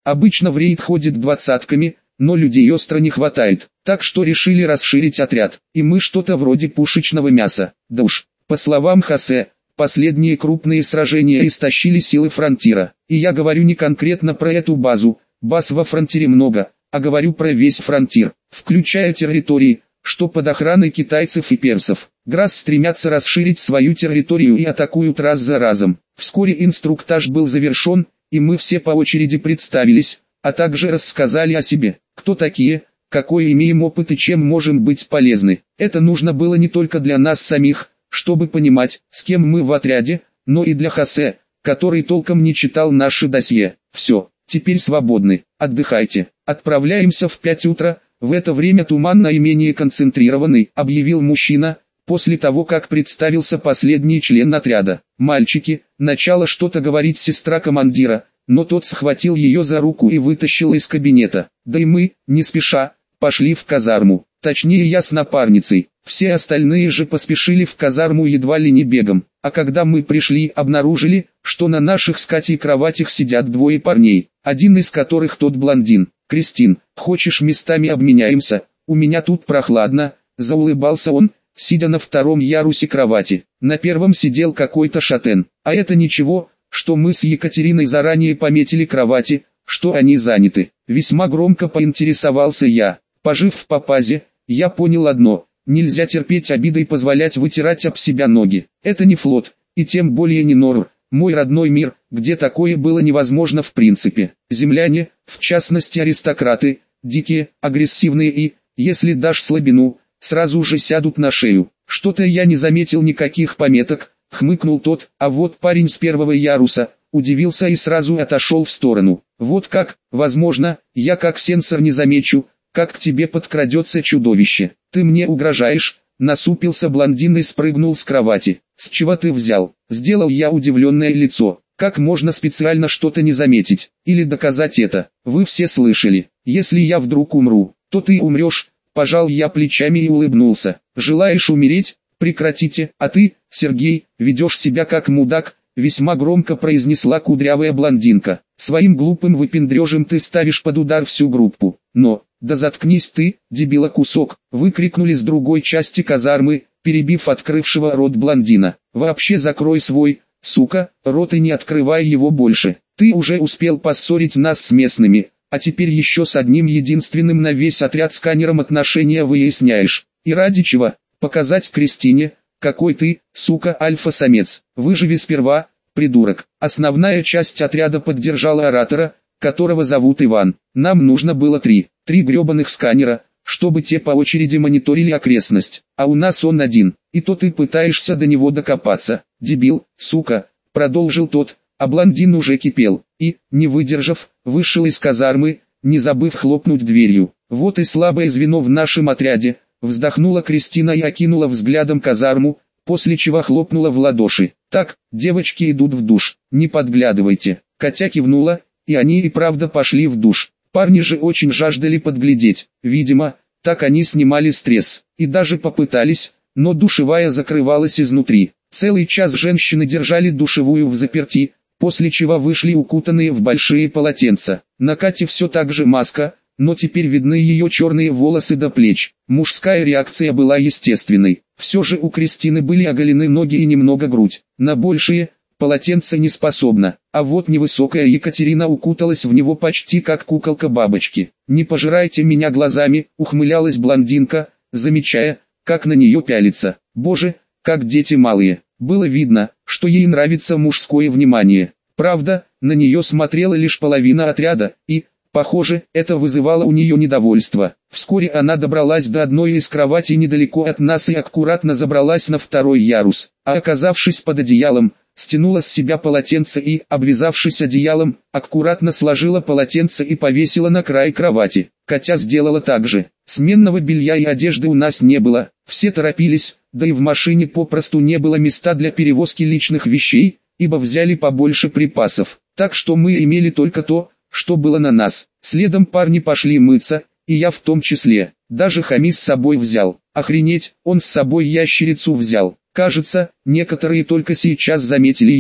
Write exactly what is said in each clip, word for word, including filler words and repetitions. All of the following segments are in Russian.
Обычно в рейд ходит двадцатками, но людей остро не хватает, так что решили расширить отряд, и мы что-то вроде пушечного мяса. Да уж, по словам Хосе, последние крупные сражения истощили силы фронтира, и я говорю не конкретно про эту базу, баз во фронтире много, а говорю про весь фронтир, включая территории, что под охраной китайцев и персов. Грасс стремятся расширить свою территорию и атакуют раз за разом. Вскоре инструктаж был завершен, и мы все по очереди представились, а также рассказали о себе, кто такие, какой имеем опыт и чем можем быть полезны. Это нужно было не только для нас самих, чтобы понимать, с кем мы в отряде, но и для Хосе, который толком не читал наши досье. Все, теперь свободны, отдыхайте. Отправляемся в пять утра, в это время туман наименее концентрированный, объявил мужчина, после того как представился последний член отряда. Мальчики, начала что-то говорить сестра командира, но тот схватил ее за руку и вытащил из кабинета. Да и мы, не спеша, пошли в казарму, точнее я с напарницей. Все остальные же поспешили в казарму едва ли не бегом, а когда мы пришли, обнаружили, что на наших с Катей кроватях сидят двое парней, один из которых тот блондин. «Кристин, хочешь местами обменяемся, у меня тут прохладно», заулыбался он, сидя на втором ярусе кровати. На первом сидел какой-то шатен, а это ничего, что мы с Екатериной заранее пометили кровати, что они заняты. Весьма громко поинтересовался я. Пожив в Папазе, я понял одно: нельзя терпеть обиды и позволять вытирать об себя ноги. Это не флот, и тем более не Норр, мой родной мир, где такое было невозможно в принципе. Земляне, в частности аристократы, дикие, агрессивные и, если дашь слабину, сразу же сядут на шею. Что-то я не заметил никаких пометок, хмыкнул тот, а вот парень с первого яруса удивился и сразу отошел в сторону. Вот как, возможно, я как сенсор не замечу, как к тебе подкрадется чудовище. Ты мне угрожаешь? Насупился блондин и спрыгнул с кровати. С чего ты взял? Сделал я удивленное лицо. Как можно специально что-то не заметить, или доказать это? Вы все слышали. Если я вдруг умру, то ты умрешь. Пожал я плечами и улыбнулся. Желаешь умереть? Прекратите. А ты, Сергей, ведешь себя как мудак, весьма громко произнесла кудрявая блондинка. Своим глупым выпендрежем ты ставишь под удар всю группу. Но, да заткнись ты, дебила кусок, выкрикнули с другой части казармы, перебив открывшего рот блондина. Вообще закрой свой, сука, рот и не открывай его больше. Ты уже успел поссорить нас с местными, а теперь еще с одним единственным на весь отряд сканером отношения выясняешь. И ради чего? Показать Кристине, какой ты, сука, альфа-самец. Выживи сперва, придурок. Основная часть отряда поддержала оратора, которого зовут Иван. Нам нужно было три, три гребаных сканера, чтобы те по очереди мониторили окрестность. А у нас он один, и то ты пытаешься до него докопаться. Дебил, сука, продолжил тот, а блондин уже кипел. И, не выдержав, вышел из казармы, не забыв хлопнуть дверью. Вот и слабое звено в нашем отряде. Вздохнула Кристина и окинула взглядом казарму, после чего хлопнула в ладоши. Так, девочки идут в душ, не подглядывайте. Катя кивнула, и они и правда пошли в душ. Парни же очень жаждали подглядеть. Видимо, так они снимали стресс. И даже попытались, но душевая закрывалась изнутри. Целый час женщины держали душевую взаперти, после чего вышли укутанные в большие полотенца. На Кате все так же маска, но теперь видны ее черные волосы до плеч. Мужская реакция была естественной. Все же у Кристины были оголены ноги и немного грудь. На большие полотенце не способна, а вот невысокая Екатерина укуталась в него почти как куколка бабочки. «Не пожирайте меня глазами», — ухмылялась блондинка, замечая, как на нее пялится. Боже, как дети малые. Было видно, что ей нравится мужское внимание. Правда, на нее смотрела лишь половина отряда, и, похоже, это вызывало у нее недовольство. Вскоре она добралась до одной из кроватей недалеко от нас и аккуратно забралась на второй ярус, а оказавшись под одеялом, стянула с себя полотенце и, обвязавшись одеялом, аккуратно сложила полотенце и повесила на край кровати. Катя сделала так же. Сменного белья и одежды у нас не было, все торопились, да и в машине попросту не было места для перевозки личных вещей, ибо взяли побольше припасов, так что мы имели только то, что было на нас. Следом парни пошли мыться, и я в том числе. Даже Хами с собой взял. Охренеть, он с собой ящерицу взял. Кажется, некоторые только сейчас заметили его.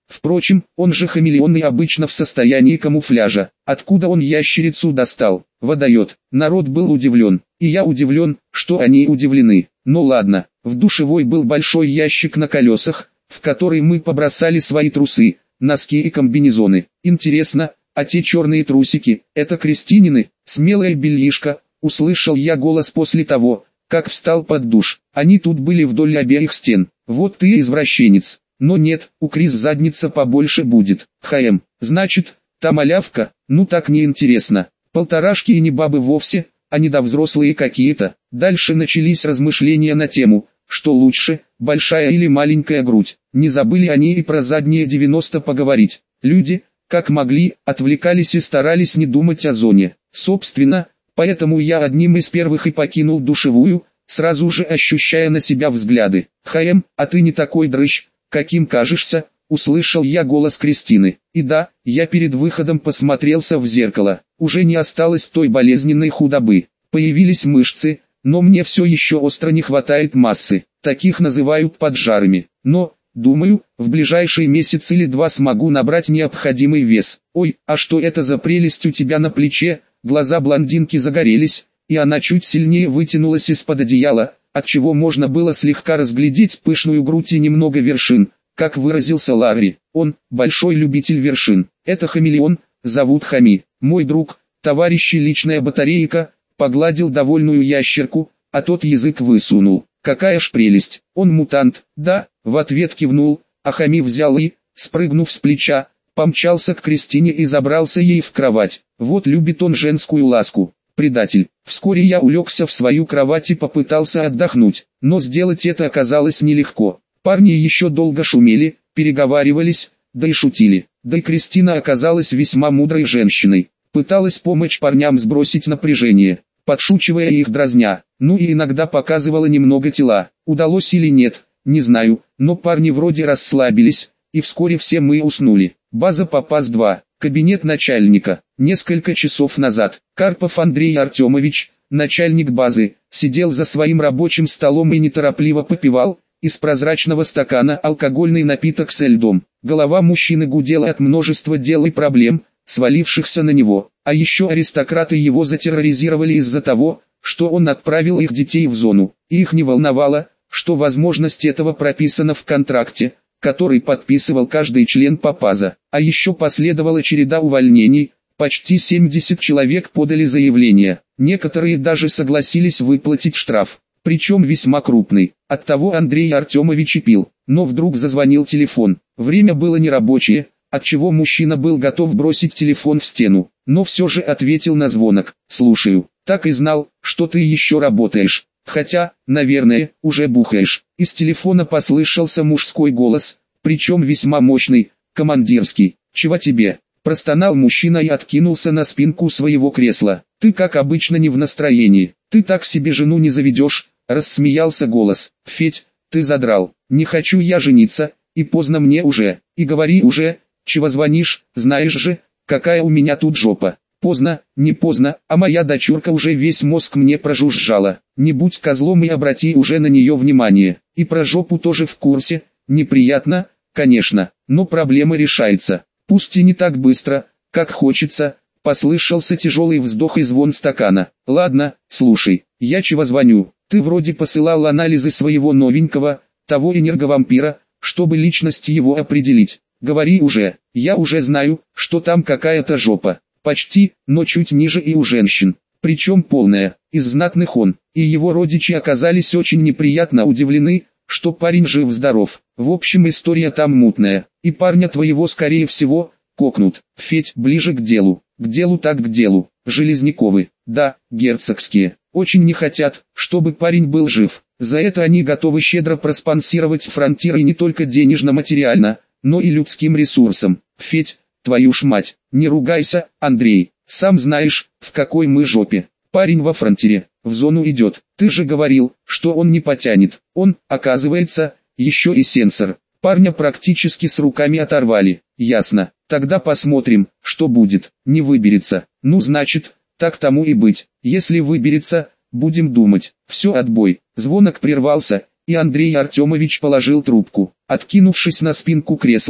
Впрочем, он же хамелеон и обычно в состоянии камуфляжа. Откуда он ящерицу достал? Водает. Народ был удивлен. И я удивлен, что они удивлены. Ну ладно, в душевой был большой ящик на колесах, в который мы побросали свои трусы, носки и комбинезоны. Интересно, а те черные трусики, это Кристинины? Смелая бельишко, услышал я голос после того, как встал под душ. Они тут были вдоль обеих стен. Вот ты извращенец. Но нет, у Крис задница побольше будет. Хм, значит, та малявка, ну так неинтересно. Полторашки и не бабы вовсе, а недовзрослые какие-то. Дальше начались размышления на тему, что лучше, большая или маленькая грудь. Не забыли они и про задние девяносто поговорить. Люди, как могли, отвлекались и старались не думать о зоне. Собственно, поэтому я одним из первых и покинул душевую, сразу же ощущая на себя взгляды. «Хм, а ты не такой дрыщ, каким кажешься», — услышал я голос Кристины. И да, я перед выходом посмотрелся в зеркало. Уже не осталось той болезненной худобы. Появились мышцы, но мне все еще остро не хватает массы. Таких называют поджарами. Но, думаю, в ближайший месяц или два смогу набрать необходимый вес. Ой, а что это за прелесть у тебя на плече? Глаза блондинки загорелись, и она чуть сильнее вытянулась из-под одеяла, отчего можно было слегка разглядеть пышную грудь и немного вершин, как выразился Ларри. Он, большой любитель вершин. Это хамелеон, зовут Хами. Мой друг, товарищ и личная батарейка, погладил довольную ящерку, а тот язык высунул. Какая ж прелесть. Он мутант, да, в ответ кивнул, а Хами взял и, спрыгнув с плеча, помчался к Кристине и забрался ей в кровать. Вот любит он женскую ласку. Предатель. Вскоре я улегся в свою кровать и попытался отдохнуть, но сделать это оказалось нелегко. Парни еще долго шумели, переговаривались, да и шутили. Да и Кристина оказалась весьма мудрой женщиной. Пыталась помочь парням сбросить напряжение, подшучивая их дразня. Ну и иногда показывала немного тела. Удалось или нет, не знаю, но парни вроде расслабились, и вскоре все мы уснули. База Попас два. Кабинет начальника. Несколько часов назад Карпов Андрей Артемович, начальник базы, сидел за своим рабочим столом и неторопливо попивал из прозрачного стакана алкогольный напиток со льдом. Голова мужчины гудела от множества дел и проблем, свалившихся на него. А еще аристократы его затерроризировали из-за того, что он отправил их детей в зону. И их не волновало, что возможность этого прописана в контракте, который подписывал каждый член Попаза. А еще последовала череда увольнений, почти семьдесят человек подали заявление, некоторые даже согласились выплатить штраф, причем весьма крупный. Оттого Андрей Артемович и пил, но вдруг зазвонил телефон. Время было нерабочее, отчего мужчина был готов бросить телефон в стену, но все же ответил на звонок. «Слушаю, так и знал, что ты еще работаешь. Хотя, наверное, уже бухаешь». Из телефона послышался мужской голос, причем весьма мощный, командирский. «Чего тебе?» – простонал мужчина и откинулся на спинку своего кресла. «Ты как обычно не в настроении. Ты так себе жену не заведешь», – рассмеялся голос. «Федь, ты задрал. Не хочу я жениться, и поздно мне уже. И говори уже, чего звонишь, знаешь же, какая у меня тут жопа». «Поздно, не поздно, а моя дочурка уже весь мозг мне прожужжала. Не будь козлом и обрати уже на нее внимание. И про жопу тоже в курсе. Неприятно, конечно, но проблема решается. Пусть и не так быстро, как хочется». Послышался тяжелый вздох и звон стакана. «Ладно, слушай, я чего звоню? Ты вроде посылал анализы своего новенького, того энерговампира, чтобы личность его определить. Говори уже, я уже знаю, что там какая-то жопа. Почти, но чуть ниже и у женщин. Причем полная, из знатных он, и его родичи оказались очень неприятно удивлены, что парень жив-здоров. В общем, история там мутная, и парня твоего скорее всего, кокнут. Федь, ближе к делу. К делу так к делу. Железняковы, да, герцогские, очень не хотят, чтобы парень был жив. За это они готовы щедро проспонсировать фронтир и не только денежно-материально, но и людским ресурсом. Федь, твою ж мать, не ругайся, Андрей, сам знаешь, в какой мы жопе. Парень во фронтире, в зону идет. Ты же говорил, что он не потянет. Он, оказывается, еще и сенсор. Парня практически с руками оторвали. Ясно. Тогда посмотрим, что будет. Не выберется. Ну значит, так тому и быть. Если выберется, будем думать. Все, отбой. Звонок прервался, и Андрей Артемович положил трубку. Откинувшись на спинку кресла,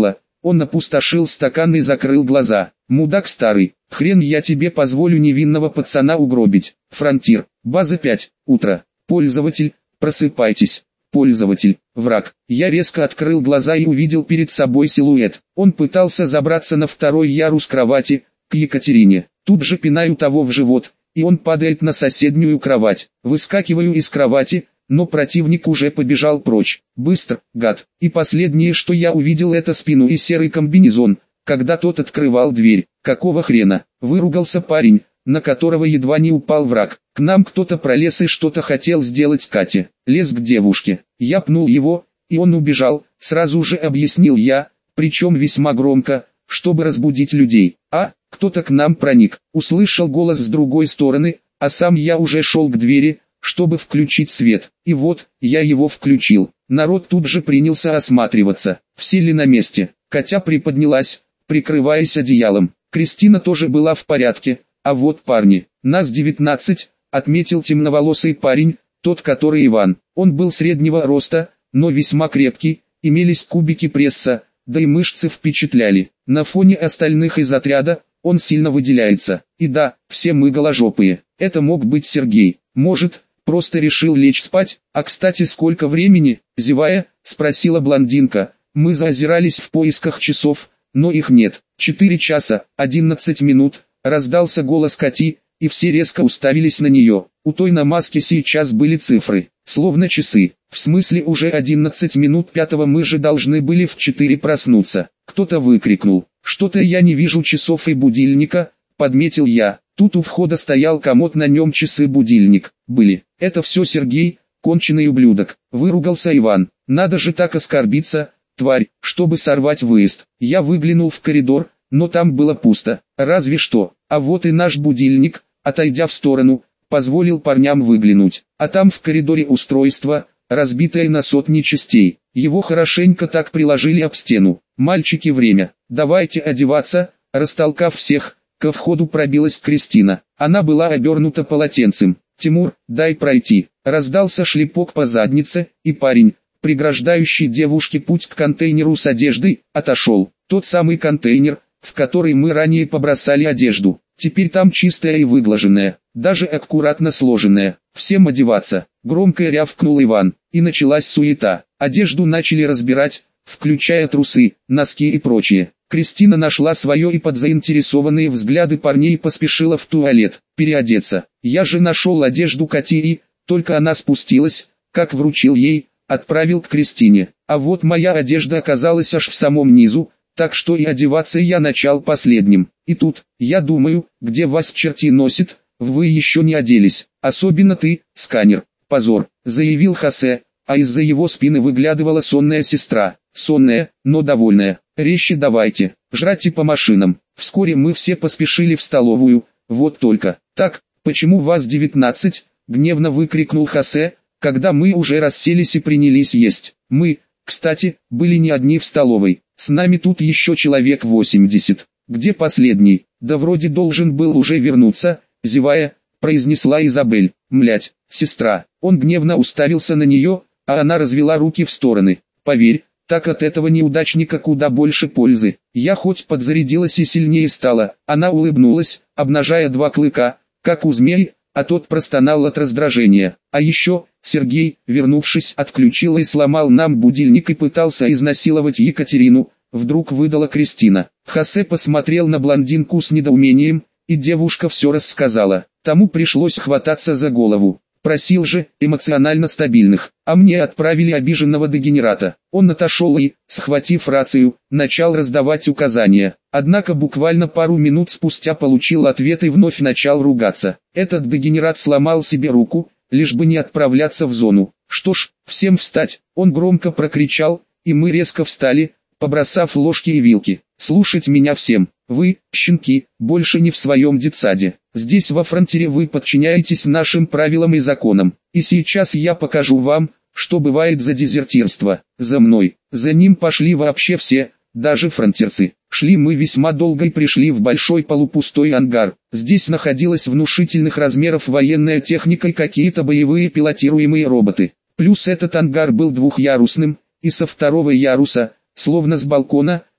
Он опустошил стакан и закрыл глаза. Мудак старый, хрен я тебе позволю невинного пацана угробить. Фронтир, база пять, утро. Пользователь, просыпайтесь. Пользователь, враг. Я резко открыл глаза и увидел перед собой силуэт. Он пытался забраться на второй ярус кровати, к Екатерине. Тут же пинаю того в живот, и он падает на соседнюю кровать. Выскакиваю из кровати, но противник уже побежал прочь. Быстро, гад. И последнее, что я увидел, это спину и серый комбинезон, когда тот открывал дверь. Какого хрена? Выругался парень, на которого едва не упал враг. К нам кто-то пролез и что-то хотел сделать Кате. Лез к девушке. Я пнул его, и он убежал, сразу же объяснил я, причем весьма громко, чтобы разбудить людей. А, кто-то к нам проник. Услышал голос с другой стороны, а сам я уже шел к двери, чтобы включить свет. И вот, я его включил. Народ тут же принялся осматриваться. Все ли на месте? Катя приподнялась, прикрываясь одеялом. Кристина тоже была в порядке. А вот парни, нас девятнадцать, отметил темноволосый парень, тот который Иван. Он был среднего роста, но весьма крепкий, имелись кубики пресса, да и мышцы впечатляли. На фоне остальных из отряда, он сильно выделяется. И да, все мы голожопые. Это мог быть Сергей. Может, просто решил лечь спать. А кстати, сколько времени, зевая, спросила блондинка. Мы заозирались в поисках часов, но их нет. Четыре часа, одиннадцать минут. Раздался голос Кати, и все резко уставились на нее. У той на маске сейчас были цифры, словно часы. В смысле уже одиннадцать минут пятого, мы же должны были в четыре проснуться. Кто-то выкрикнул. Что-то я не вижу часов и будильника, подметил я. Тут у входа стоял комод, на нем часы-будильник были. Это все Сергей, конченый ублюдок. Выругался Иван. Надо же так оскорбиться, тварь, чтобы сорвать выезд. Я выглянул в коридор, но там было пусто. Разве что. А вот и наш будильник, отойдя в сторону, позволил парням выглянуть. А там в коридоре устройство, разбитое на сотни частей. Его хорошенько так приложили об стену. Мальчики, время. Давайте одеваться. Растолкав всех, ко входу пробилась Кристина. Она была обернута полотенцем. «Тимур, дай пройти». Раздался шлепок по заднице, и парень, преграждающий девушке путь к контейнеру с одеждой, отошел. Тот самый контейнер, в который мы ранее побросали одежду. Теперь там чистая и выглаженная, даже аккуратно сложенная. Всем одеваться. Громко рявкнул Иван, и началась суета. Одежду начали разбирать, включая трусы, носки и прочее. Кристина нашла свое и под заинтересованные взгляды парней поспешила в туалет, переодеться. Я же нашел одежду Кати и, только она спустилась, как вручил ей, отправил к Кристине. А вот моя одежда оказалась аж в самом низу, так что и одеваться я начал последним. И тут, я думаю, где вас черти носит, вы еще не оделись, особенно ты, сканер. Позор, заявил Хосе, а из-за его спины выглядывала сонная сестра. Сонная, но довольная. Резче давайте, жрать и по машинам. Вскоре мы все поспешили в столовую, вот только. Так, почему вас девятнадцать? Гневно выкрикнул Хосе, когда мы уже расселись и принялись есть. Мы, кстати, были не одни в столовой. С нами тут еще человек восемьдесят. Где последний? Да вроде должен был уже вернуться, зевая, произнесла Изабель. Млять, сестра. Он гневно уставился на нее, а она развела руки в стороны. Поверь, так от этого неудачника куда больше пользы. Я хоть подзарядилась и сильнее стала. Она улыбнулась, обнажая два клыка, как у змей, а тот простонал от раздражения. А еще, Сергей, вернувшись, отключил и сломал нам будильник и пытался изнасиловать Екатерину, вдруг выдала Кристина. Хосе посмотрел на блондинку с недоумением, и девушка все рассказала. Тому пришлось хвататься за голову. Просил же, эмоционально стабильных, а мне отправили обиженного дегенерата. Он отошел и, схватив рацию, начал раздавать указания. Однако буквально пару минут спустя получил ответ и вновь начал ругаться. Этот дегенерат сломал себе руку, лишь бы не отправляться в зону. Что ж, всем встать, он громко прокричал, и мы резко встали, побросав ложки и вилки. Слушать меня всем. Вы, щенки, больше не в своем детсаде. Здесь во фронтире вы подчиняетесь нашим правилам и законам. И сейчас я покажу вам, что бывает за дезертирство. За мной. За ним пошли вообще все, даже фронтирцы. Шли мы весьма долго и пришли в большой полупустой ангар. Здесь находилась внушительных размеров военная техника и какие-то боевые пилотируемые роботы. Плюс этот ангар был двухъярусным, и со второго яруса, словно с балкона,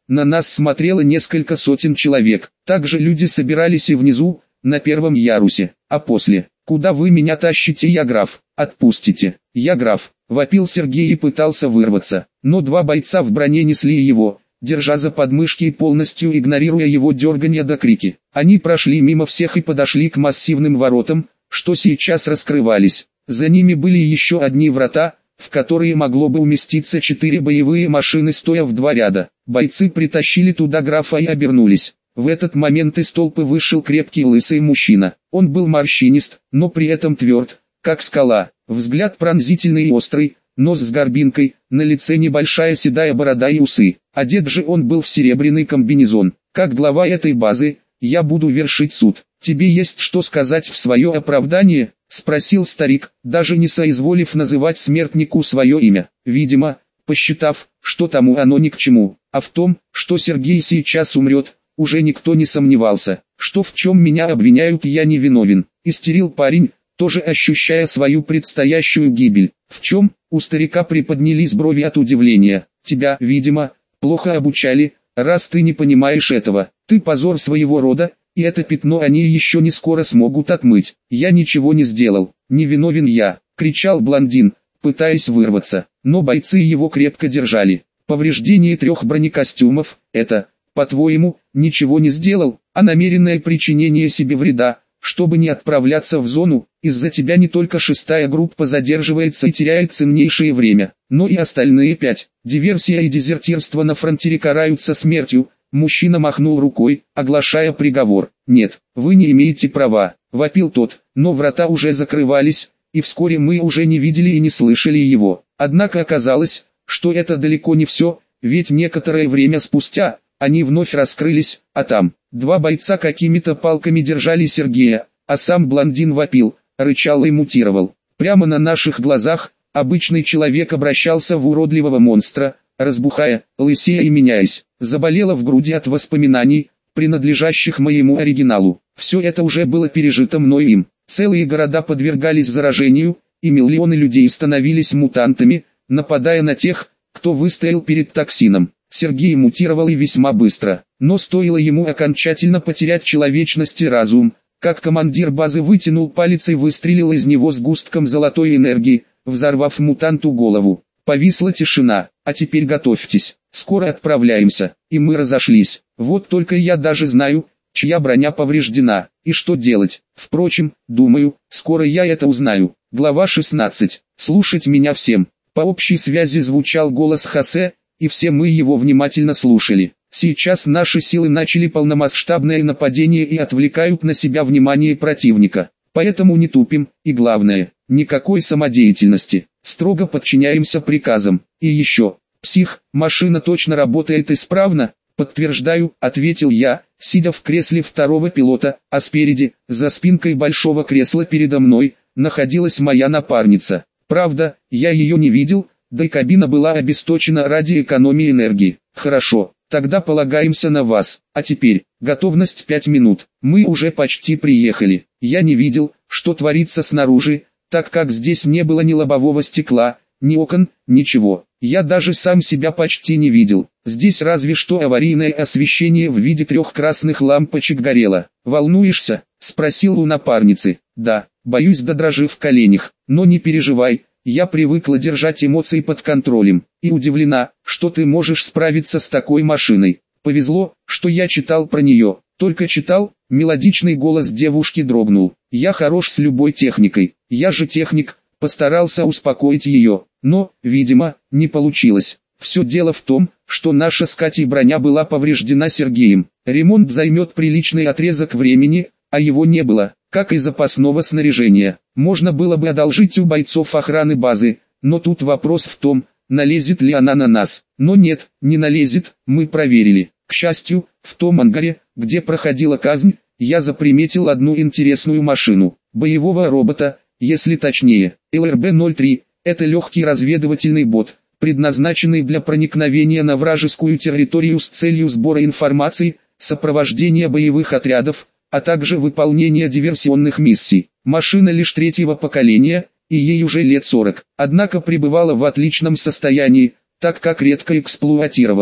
на нас смотрело несколько сотен человек. Также люди собирались и внизу, на первом ярусе. А после, куда вы меня тащите, я граф, отпустите, я граф, вопил Сергей и пытался вырваться. Но два бойца в броне несли его, держа за подмышки и полностью игнорируя его дергания до крики. Они прошли мимо всех и подошли к массивным воротам, что сейчас раскрывались. За ними были еще одни врата, в которые могло бы уместиться четыре боевые машины, стоя в два ряда. Бойцы притащили туда графа и обернулись. В этот момент из толпы вышел крепкий лысый мужчина. Он был морщинист, но при этом тверд, как скала. Взгляд пронзительный и острый, нос с горбинкой, на лице небольшая седая борода и усы. Одет же он был в серебряный комбинезон. Как глава этой базы, я буду вершить суд. Тебе есть что сказать в свое оправдание? Спросил старик, даже не соизволив называть смертнику свое имя. Видимо, посчитав, что тому оно ни к чему. А в том, что Сергей сейчас умрет, уже никто не сомневался. Что в чем меня обвиняют, я не виновен. Истерил парень, тоже ощущая свою предстоящую гибель. В чем? У старика приподнялись брови от удивления. Тебя, видимо, плохо обучали, раз ты не понимаешь этого. Ты позор своего рода, и это пятно они еще не скоро смогут отмыть. Я ничего не сделал, не виновен я, кричал блондин, пытаясь вырваться, но бойцы его крепко держали. Повреждение трех бронекостюмов, это, по-твоему, ничего не сделал, а намеренное причинение себе вреда, чтобы не отправляться в зону, из-за тебя не только шестая группа задерживается и теряет ценнейшее время, но и остальные пять. Диверсия и дезертирство на фронтире караются смертью. Мужчина махнул рукой, оглашая приговор. «Нет, вы не имеете права», — вопил тот, но врата уже закрывались, и вскоре мы уже не видели и не слышали его. Однако оказалось, что это далеко не все, ведь некоторое время спустя, они вновь раскрылись, а там, два бойца какими-то палками держали Сергея, а сам блондин вопил, рычал и мутировал. Прямо на наших глазах, обычный человек обращался в уродливого монстра, разбухая, лысея и меняясь. Заболела в груди от воспоминаний, принадлежащих моему оригиналу. Все это уже было пережито мною им. Целые города подвергались заражению, и миллионы людей становились мутантами, нападая на тех, кто выстоял перед токсином. Сергей мутировал и весьма быстро, но стоило ему окончательно потерять человечность и разум, как командир базы вытянул палец и выстрелил из него сгустком золотой энергии, взорвав мутанту голову. Повисла тишина. А теперь готовьтесь, скоро отправляемся. И мы разошлись. Вот только я даже знаю, чья броня повреждена, и что делать. Впрочем, думаю, скоро я это узнаю. Глава шестнадцать. Слушать меня всем. По общей связи звучал голос Хосе, и все мы его внимательно слушали. Сейчас наши силы начали полномасштабное нападение и отвлекают на себя внимание противника. Поэтому не тупим, и главное, никакой самодеятельности. Строго подчиняемся приказам. И еще, псих, машина точно работает исправно? Подтверждаю, ответил я, сидя в кресле второго пилота, а спереди, за спинкой большого кресла передо мной, находилась моя напарница. Правда, я ее не видел, да и кабина была обесточена ради экономии энергии. Хорошо, тогда полагаемся на вас. А теперь, готовность пять минут. Мы уже почти приехали. Я не видел, что творится снаружи, так как здесь не было ни лобового стекла, ни окон, ничего. Я даже сам себя почти не видел. Здесь разве что аварийное освещение в виде трех красных лампочек горело. «Волнуешься?» – спросил у напарницы. «Да, боюсь до дрожи в коленях, но не переживай, я привыкла держать эмоции под контролем. И удивлена, что ты можешь справиться с такой машиной. Повезло, что я читал про нее». Только читал, мелодичный голос девушки дрогнул. «Я хорош с любой техникой, я же техник», постарался успокоить ее, но, видимо, не получилось. Все дело в том, что наша с Катей броня была повреждена Сергеем. Ремонт займет приличный отрезок времени, а его не было, как и запасного снаряжения. Можно было бы одолжить у бойцов охраны базы, но тут вопрос в том, налезет ли она на нас. Но нет, не налезет, мы проверили. К счастью, в том ангаре, где проходила казнь, я заприметил одну интересную машину, боевого робота, если точнее, эл эр бэ ноль три, это легкий разведывательный бот, предназначенный для проникновения на вражескую территорию с целью сбора информации, сопровождения боевых отрядов, а также выполнения диверсионных миссий. Машина лишь третьего поколения, и ей уже лет сорок, однако пребывала в отличном состоянии, так как редко эксплуатировалась.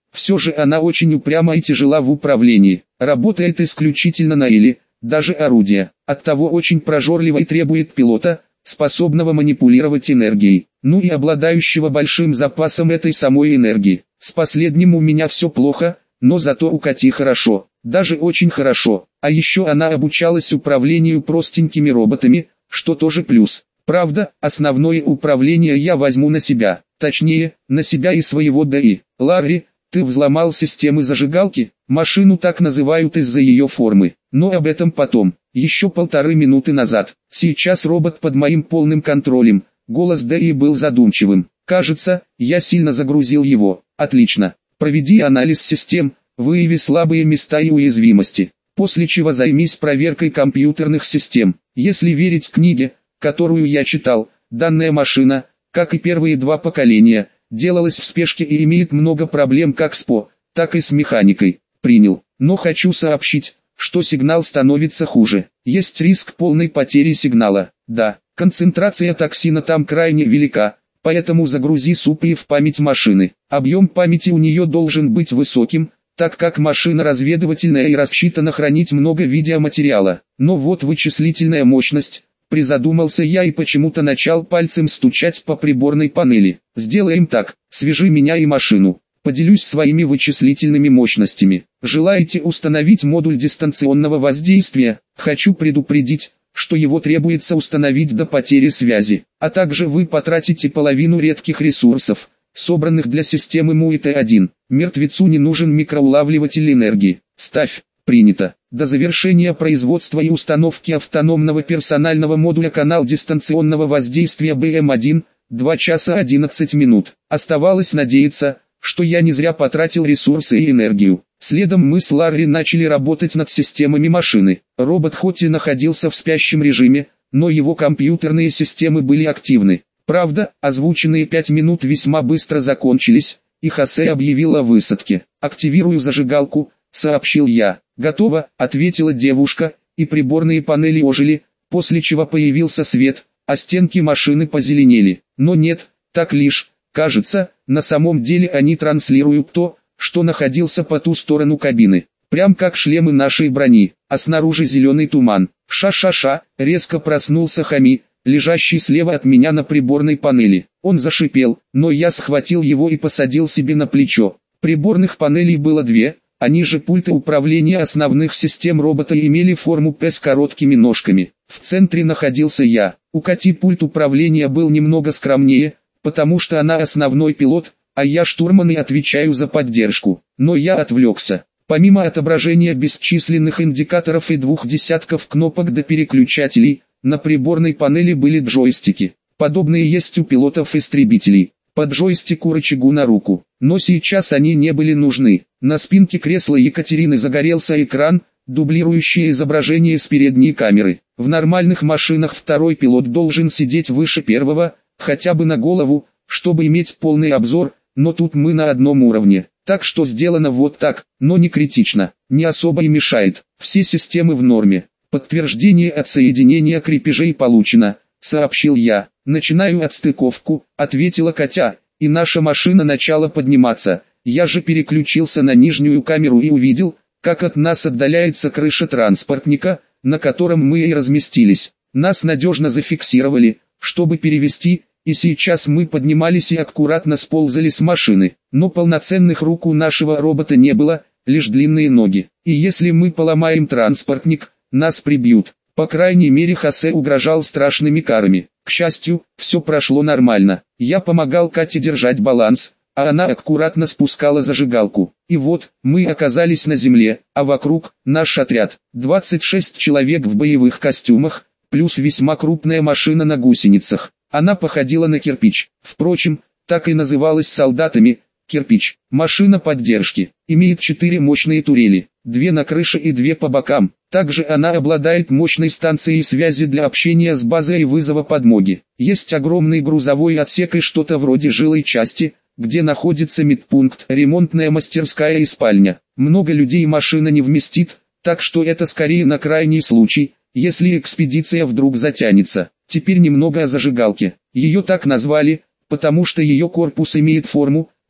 Все же она очень упряма и тяжела в управлении, работает исключительно на или, даже орудия, оттого очень прожорлива и требует пилота, способного манипулировать энергией, ну и обладающего большим запасом этой самой энергии. С последним у меня все плохо, но зато у Кати хорошо, даже очень хорошо, а еще она обучалась управлению простенькими роботами, что тоже плюс. Правда, основное управление я возьму на себя, точнее, на себя и своего ДАИ. Ларри, ты взломал системы зажигалки? Машину так называют из-за ее формы, но об этом потом. Еще полторы минуты назад. Сейчас робот под моим полным контролем. Голос ДАИ был задумчивым. Кажется, я сильно загрузил его. Отлично. Проведи анализ систем, выяви слабые места и уязвимости. После чего займись проверкой компьютерных систем. Если верить книге, которую я читал, данная машина, как и первые два поколения, делалась в спешке и имеет много проблем как с ПО, так и с механикой. Принял. Но хочу сообщить, что сигнал становится хуже. Есть риск полной потери сигнала. Да, концентрация токсина там крайне велика, поэтому загрузи супы в память машины. Объем памяти у нее должен быть высоким, так как машина разведывательная и рассчитана хранить много видеоматериала. Но вот вычислительная мощность. Призадумался я и почему-то начал пальцем стучать по приборной панели. Сделаем так, свяжи меня и машину. Поделюсь своими вычислительными мощностями. Желаете установить модуль дистанционного воздействия? Хочу предупредить, что его требуется установить до потери связи. А также вы потратите половину редких ресурсов, собранных для системы эм ю и Т один. Мертвецу не нужен микроулавливатель энергии. Ставь. Принято. До завершения производства и установки автономного персонального модуля канал дистанционного воздействия Бэ эм один, два часа одиннадцать минут. Оставалось надеяться, что я не зря потратил ресурсы и энергию. Следом мы с Ларри начали работать над системами машины. Робот хоть и находился в спящем режиме, но его компьютерные системы были активны. Правда, озвученные пять минут весьма быстро закончились, и Хосе объявил о высадке. «Активирую зажигалку», — сообщил я. «Готово», — ответила девушка, и приборные панели ожили, после чего появился свет, а стенки машины позеленели. Но нет, так лишь, кажется, на самом деле они транслируют то, что находился по ту сторону кабины. Прям как шлемы нашей брони, а снаружи зеленый туман. Ша-ша-ша, резко проснулся Хами, лежащий слева от меня на приборной панели. Он зашипел, но я схватил его и посадил себе на плечо. Приборных панелей было две. Они же пульты управления основных систем робота имели форму П с короткими ножками. В центре находился я. У Кати пульт управления был немного скромнее, потому что она основной пилот, а я штурман и отвечаю за поддержку. Но я отвлекся. Помимо отображения бесчисленных индикаторов и двух десятков кнопок до переключателей, на приборной панели были джойстики. Подобные есть у пилотов-истребителей. По джойстику рычагу на руку. Но сейчас они не были нужны. На спинке кресла Екатерины загорелся экран, дублирующий изображение с передней камеры. В нормальных машинах второй пилот должен сидеть выше первого, хотя бы на голову, чтобы иметь полный обзор, но тут мы на одном уровне. Так что сделано вот так, но не критично, не особо и мешает. Все системы в норме. Подтверждение отсоединения крепежей получено, сообщил я. «Начинаю отстыковку», — ответила Катя, и наша машина начала подниматься. Я же переключился на нижнюю камеру и увидел, как от нас отдаляется крыша транспортника, на котором мы и разместились. Нас надежно зафиксировали, чтобы перевести, и сейчас мы поднимались и аккуратно сползали с машины. Но полноценных рук у нашего робота не было, лишь длинные ноги. И если мы поломаем транспортник, нас прибьют. По крайней мере Хосе угрожал страшными карами. К счастью, все прошло нормально. Я помогал Кате держать баланс, а она аккуратно спускала зажигалку. И вот, мы оказались на земле, а вокруг наш отряд. двадцать шесть человек в боевых костюмах, плюс весьма крупная машина на гусеницах. Она походила на кирпич. Впрочем, так и называлась солдатами – кирпич. Машина поддержки. Имеет четыре мощные турели, две на крыше и две по бокам. Также она обладает мощной станцией связи для общения с базой и вызова подмоги. Есть огромный грузовой отсек и что-то вроде жилой части, где находится медпункт, ремонтная мастерская и спальня. Много людей машина не вместит, так что это скорее на крайний случай, если экспедиция вдруг затянется. Теперь немного о зажигалке. Ее так назвали, потому что ее корпус имеет форму,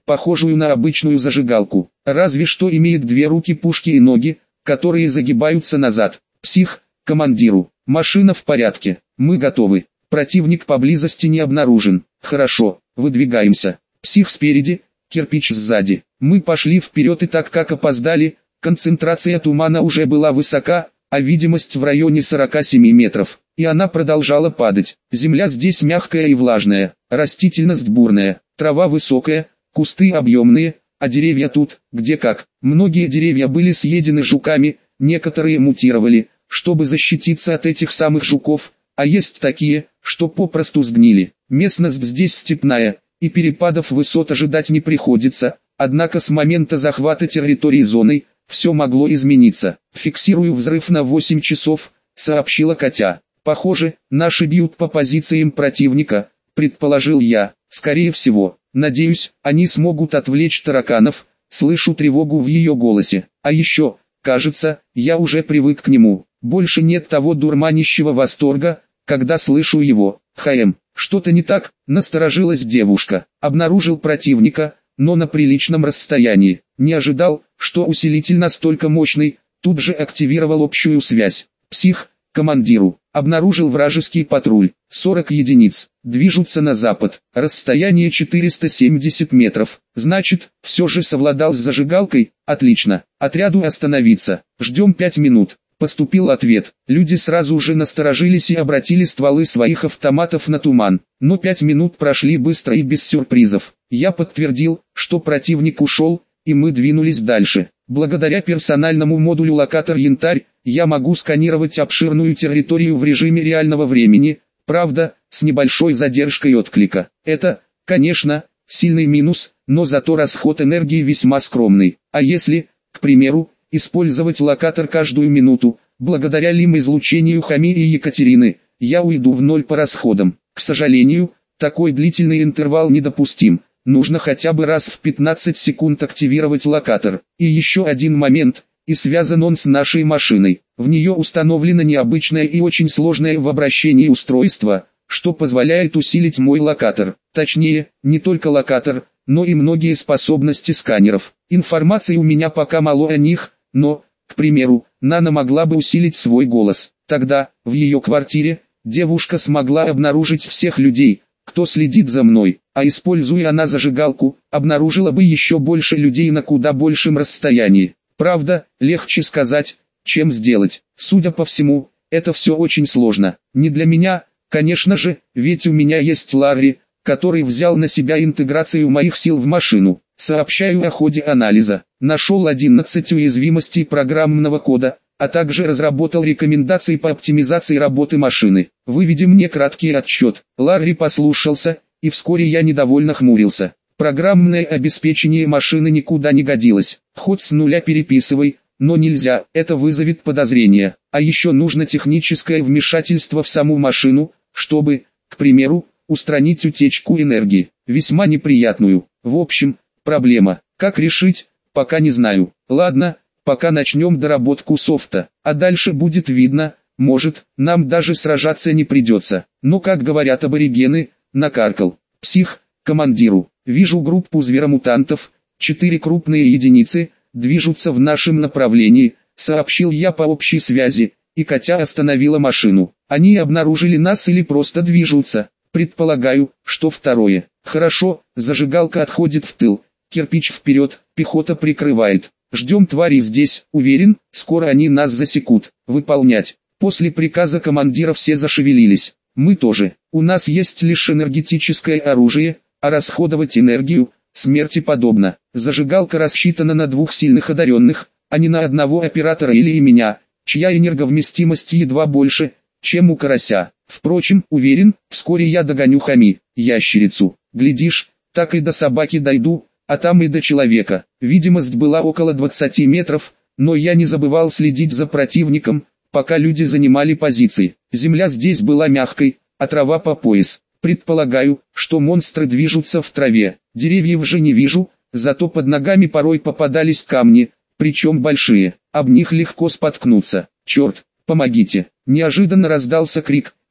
похожую на обычную зажигалку, разве что имеет две руки, пушки и ноги, которые загибаются назад. Псих, командиру, машина в порядке, мы готовы, противник поблизости не обнаружен, хорошо, выдвигаемся. Псих спереди, кирпич сзади. Мы пошли вперед, и так как опоздали, концентрация тумана уже была высока, а видимость в районе сорока семи метров, и она продолжала падать. Земля здесь мягкая и влажная, растительность бурная, трава высокая, кусты объемные, а деревья тут, где как. Многие деревья были съедены жуками, некоторые мутировали, чтобы защититься от этих самых жуков, а есть такие, что попросту сгнили. Местность здесь степная, и перепадов высот ожидать не приходится, однако с момента захвата территории зоной, все могло измениться. «Фиксирую взрыв на восемь часов», — сообщила Катя. «Похоже, наши бьют по позициям противника», — предположил я. «Скорее всего, надеюсь, они смогут отвлечь тараканов», — слышу тревогу в ее голосе. «А еще, кажется, я уже привык к нему. Больше нет того дурманящего восторга, когда слышу его. Хм, что-то не так?» — насторожилась девушка. «Обнаружил противника, но на приличном расстоянии. Не ожидал, что усилитель настолько мощный», тут же активировал общую связь. «Псих, командиру, обнаружил вражеский патруль, сорок единиц, движутся на запад, расстояние четыреста семьдесят метров, значит, все же совладал с зажигалкой, отлично, отряду остановиться, ждем пять минут». Поступил ответ. Люди сразу же насторожились и обратили стволы своих автоматов на туман, но пять минут прошли быстро и без сюрпризов. Я подтвердил, что противник ушел, и мы двинулись дальше. Благодаря персональному модулю «Локатор Янтарь» я могу сканировать обширную территорию в режиме реального времени, правда, с небольшой задержкой отклика. Это, конечно, сильный минус, но зато расход энергии весьма скромный. А если, к примеру, использовать локатор каждую минуту, благодаря лим-излучению Хами и Екатерины, я уйду в ноль по расходам. К сожалению, такой длительный интервал недопустим, нужно хотя бы раз в пятнадцать секунд активировать локатор. И еще один момент, и связан он с нашей машиной. В нее установлено необычное и очень сложное в обращении устройство, что позволяет усилить мой локатор. Точнее, не только локатор, но и многие способности сканеров. Информации у меня пока мало о них, но, к примеру, Нана могла бы усилить свой голос. Тогда, в ее квартире, девушка смогла обнаружить всех людей, кто следит за мной, а используя она зажигалку, обнаружила бы еще больше людей на куда большем расстоянии. Правда, легче сказать, чем сделать. Судя по всему, это все очень сложно. Не для меня, конечно же, ведь у меня есть Ларри, который взял на себя интеграцию моих сил в машину. Сообщаю о ходе анализа. Нашел одиннадцать уязвимостей программного кода, а также разработал рекомендации по оптимизации работы машины. Выведи мне краткий отчет. Ларри послушался, и вскоре я недовольно хмурился. Программное обеспечение машины никуда не годилось. Хоть с нуля переписывай, но нельзя, это вызовет подозрения. А еще нужно техническое вмешательство в саму машину, чтобы, к примеру, устранить утечку энергии, весьма неприятную. В общем, проблема. Как решить, пока не знаю. Ладно, пока начнем доработку софта, а дальше будет видно, может, нам даже сражаться не придется. Но, как говорят аборигены, накаркал. Псих, командиру, вижу группу зверомутантов, четыре крупные единицы, движутся в нашем направлении, сообщил я по общей связи, и Катя остановила машину. Они обнаружили нас или просто движутся? Предполагаю, что второе. Хорошо, зажигалка отходит в тыл, кирпич вперед, пехота прикрывает. Ждем твари здесь, уверен, скоро они нас засекут. Выполнять. После приказа командира все зашевелились. Мы тоже. У нас есть лишь энергетическое оружие, а расходовать энергию, смерти подобно. Зажигалка рассчитана на двух сильных одаренных, а не на одного оператора или и меня, чья энерговместимость едва больше, чем у карася. Впрочем, уверен, вскоре я догоню Хами, ящерицу. Глядишь, так и до собаки дойду, а там и до человека. Видимость была около двадцати метров, но я не забывал следить за противником, пока люди занимали позиции. Земля здесь была мягкой, а трава по пояс. Предполагаю, что монстры движутся в траве. Деревьев же не вижу, зато под ногами порой попадались камни, причем большие. Об них легко споткнуться. Черт, помогите! Неожиданно раздался крик,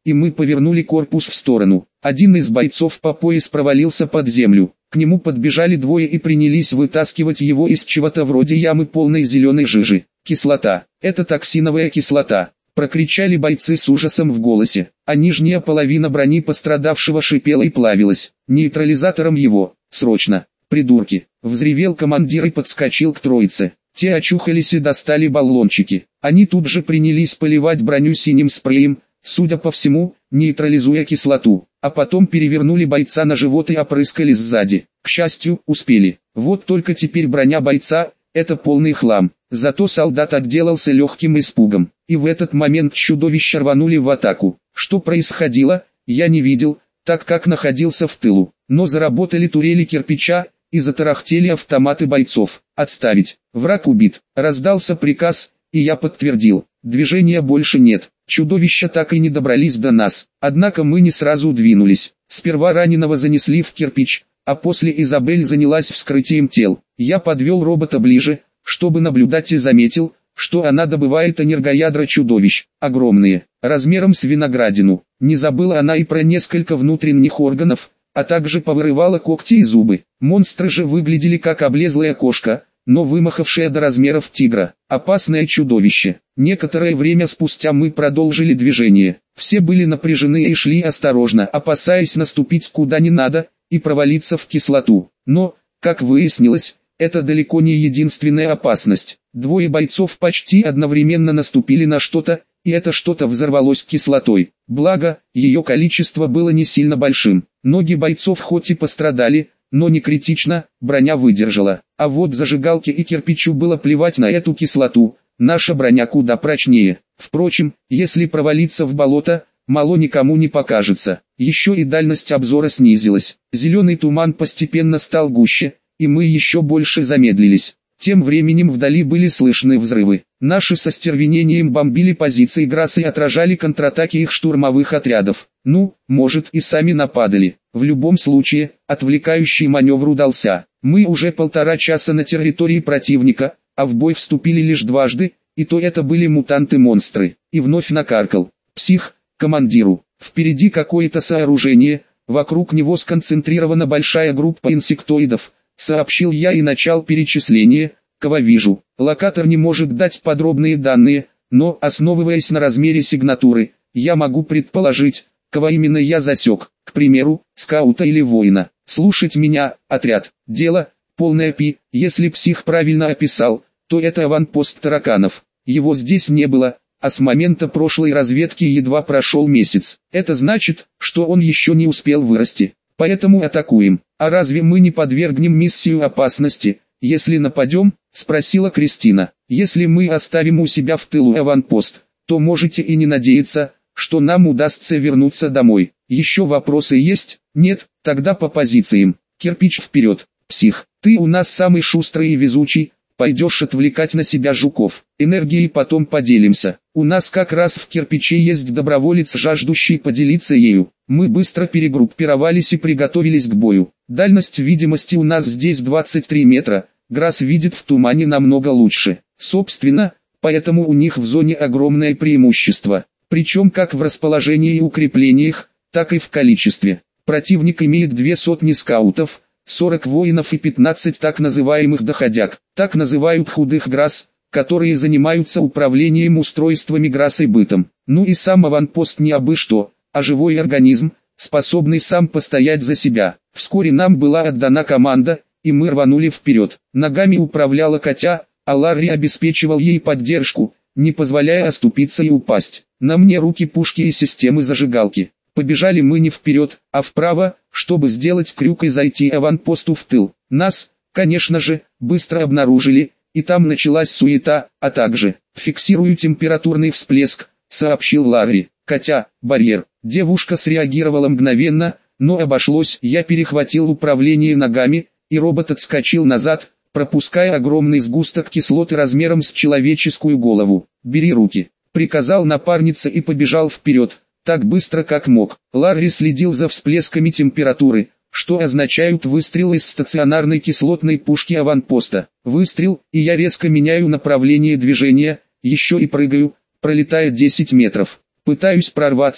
и мы повернули корпус в сторону. Один из бойцов по пояс провалился под землю. К нему подбежали двое и принялись вытаскивать его из чего-то вроде ямы полной зеленой жижи. «Кислота! Это токсиновая кислота!» — прокричали бойцы с ужасом в голосе, а нижняя половина брони пострадавшего шипела и плавилась. «Нейтрализатором его! Срочно! Придурки!» — взревел командир и подскочил к троице. Те очухались и достали баллончики. Они тут же принялись поливать броню синим спреем, судя по всему, нейтрализуя кислоту, а потом перевернули бойца на живот и опрыскали сзади. К счастью, успели. Вот только теперь броня бойца – это полный хлам. Зато солдат отделался легким испугом. И в этот момент чудовища рванули в атаку. Что происходило, я не видел, так как находился в тылу. Но заработали турели кирпича, и затарахтели автоматы бойцов. «Отставить! Враг убит!» Раздался приказ, и я подтвердил. Движения больше нет. Чудовища так и не добрались до нас. Однако мы не сразу двинулись. Сперва раненого занесли в кирпич, а после Изабель занялась вскрытием тел. Я подвел робота ближе, чтобы наблюдать, и заметил, что она добывает энергоядра чудовищ. Огромные, размером с виноградину. Не забыла она и про несколько внутренних органов, а также повырывала когти и зубы. Монстры же выглядели как облезлая кошка, но вымахавшая до размеров тигра. Опасное чудовище. Некоторое время спустя мы продолжили движение. Все были напряжены и шли осторожно, опасаясь наступить куда не надо и провалиться в кислоту. Но, как выяснилось, это далеко не единственная опасность. Двое бойцов почти одновременно наступили на что-то, и это что-то взорвалось кислотой. Благо, ее количество было не сильно большим. Ноги бойцов хоть и пострадали, но не критично, броня выдержала. А вот зажигалке и кирпичу было плевать на эту кислоту, наша броня куда прочнее. Впрочем, если провалиться в болото, мало никому не покажется. Еще и дальность обзора снизилась. Зеленый туман постепенно стал гуще, и мы еще больше замедлились. Тем временем вдали были слышны взрывы. Наши со стервенением бомбили позиции Грасс и отражали контратаки их штурмовых отрядов. Ну, может, и сами нападали. В любом случае, отвлекающий маневр удался. Мы уже полтора часа на территории противника, а в бой вступили лишь дважды, и то это были мутанты-монстры. И вновь накаркал. «Псих, командиру, впереди какое-то сооружение, вокруг него сконцентрирована большая группа инсектоидов», сообщил я и начал перечисление. «Кого вижу». Локатор не может дать подробные данные, но, основываясь на размере сигнатуры, я могу предположить, кого именно я засек, к примеру, скаута или воина. Слушать меня, отряд. Дело, полное пи, если псих правильно описал, то это аванпост тараканов. Его здесь не было, а с момента прошлой разведки едва прошел месяц. Это значит, что он еще не успел вырасти. Поэтому атакуем. А разве мы не подвергнем миссию опасности, если нападем? Спросила Кристина. Если мы оставим у себя в тылу аванпост, то можете и не надеяться, что нам удастся вернуться домой. Еще вопросы есть? Нет? Тогда по позициям. Кирпич вперед. Псих, ты у нас самый шустрый и везучий. Пойдешь отвлекать на себя жуков. Энергией потом поделимся. У нас как раз в кирпиче есть доброволец, жаждущий поделиться ею. Мы быстро перегруппировались и приготовились к бою. Дальность видимости у нас здесь двадцать три метра. Грасс видит в тумане намного лучше. Собственно, поэтому у них в зоне огромное преимущество. Причем как в расположении и укреплениях, так и в количестве. Противник имеет две сотни скаутов, сорок воинов и пятнадцать так называемых доходяг. Так называют худых Грасс, которые занимаются управлением устройствами Грасс и бытом. Ну и сам аванпост не абы что, а живой организм, способный сам постоять за себя. Вскоре нам была отдана команда, и мы рванули вперед. Ногами управляла Катя, а Ларри обеспечивал ей поддержку, не позволяя оступиться и упасть. На мне руки пушки и системы зажигалки. Побежали мы не вперед, а вправо, чтобы сделать крюк и зайти аванпосту в тыл. Нас, конечно же, быстро обнаружили, и там началась суета, а также «фиксирую температурный всплеск», сообщил Ларри. «Катя, барьер». Девушка среагировала мгновенно, но обошлось. Я перехватил управление ногами, и робот отскочил назад, пропуская огромный сгусток кислоты размером с человеческую голову. «Бери руки», — приказал напарнице и побежал вперед, так быстро как мог. Ларри следил за всплесками температуры, что означают выстрел из стационарной кислотной пушки аванпоста. Выстрел, и я резко меняю направление движения, еще и прыгаю, пролетая десять метров. Пытаюсь прорваться,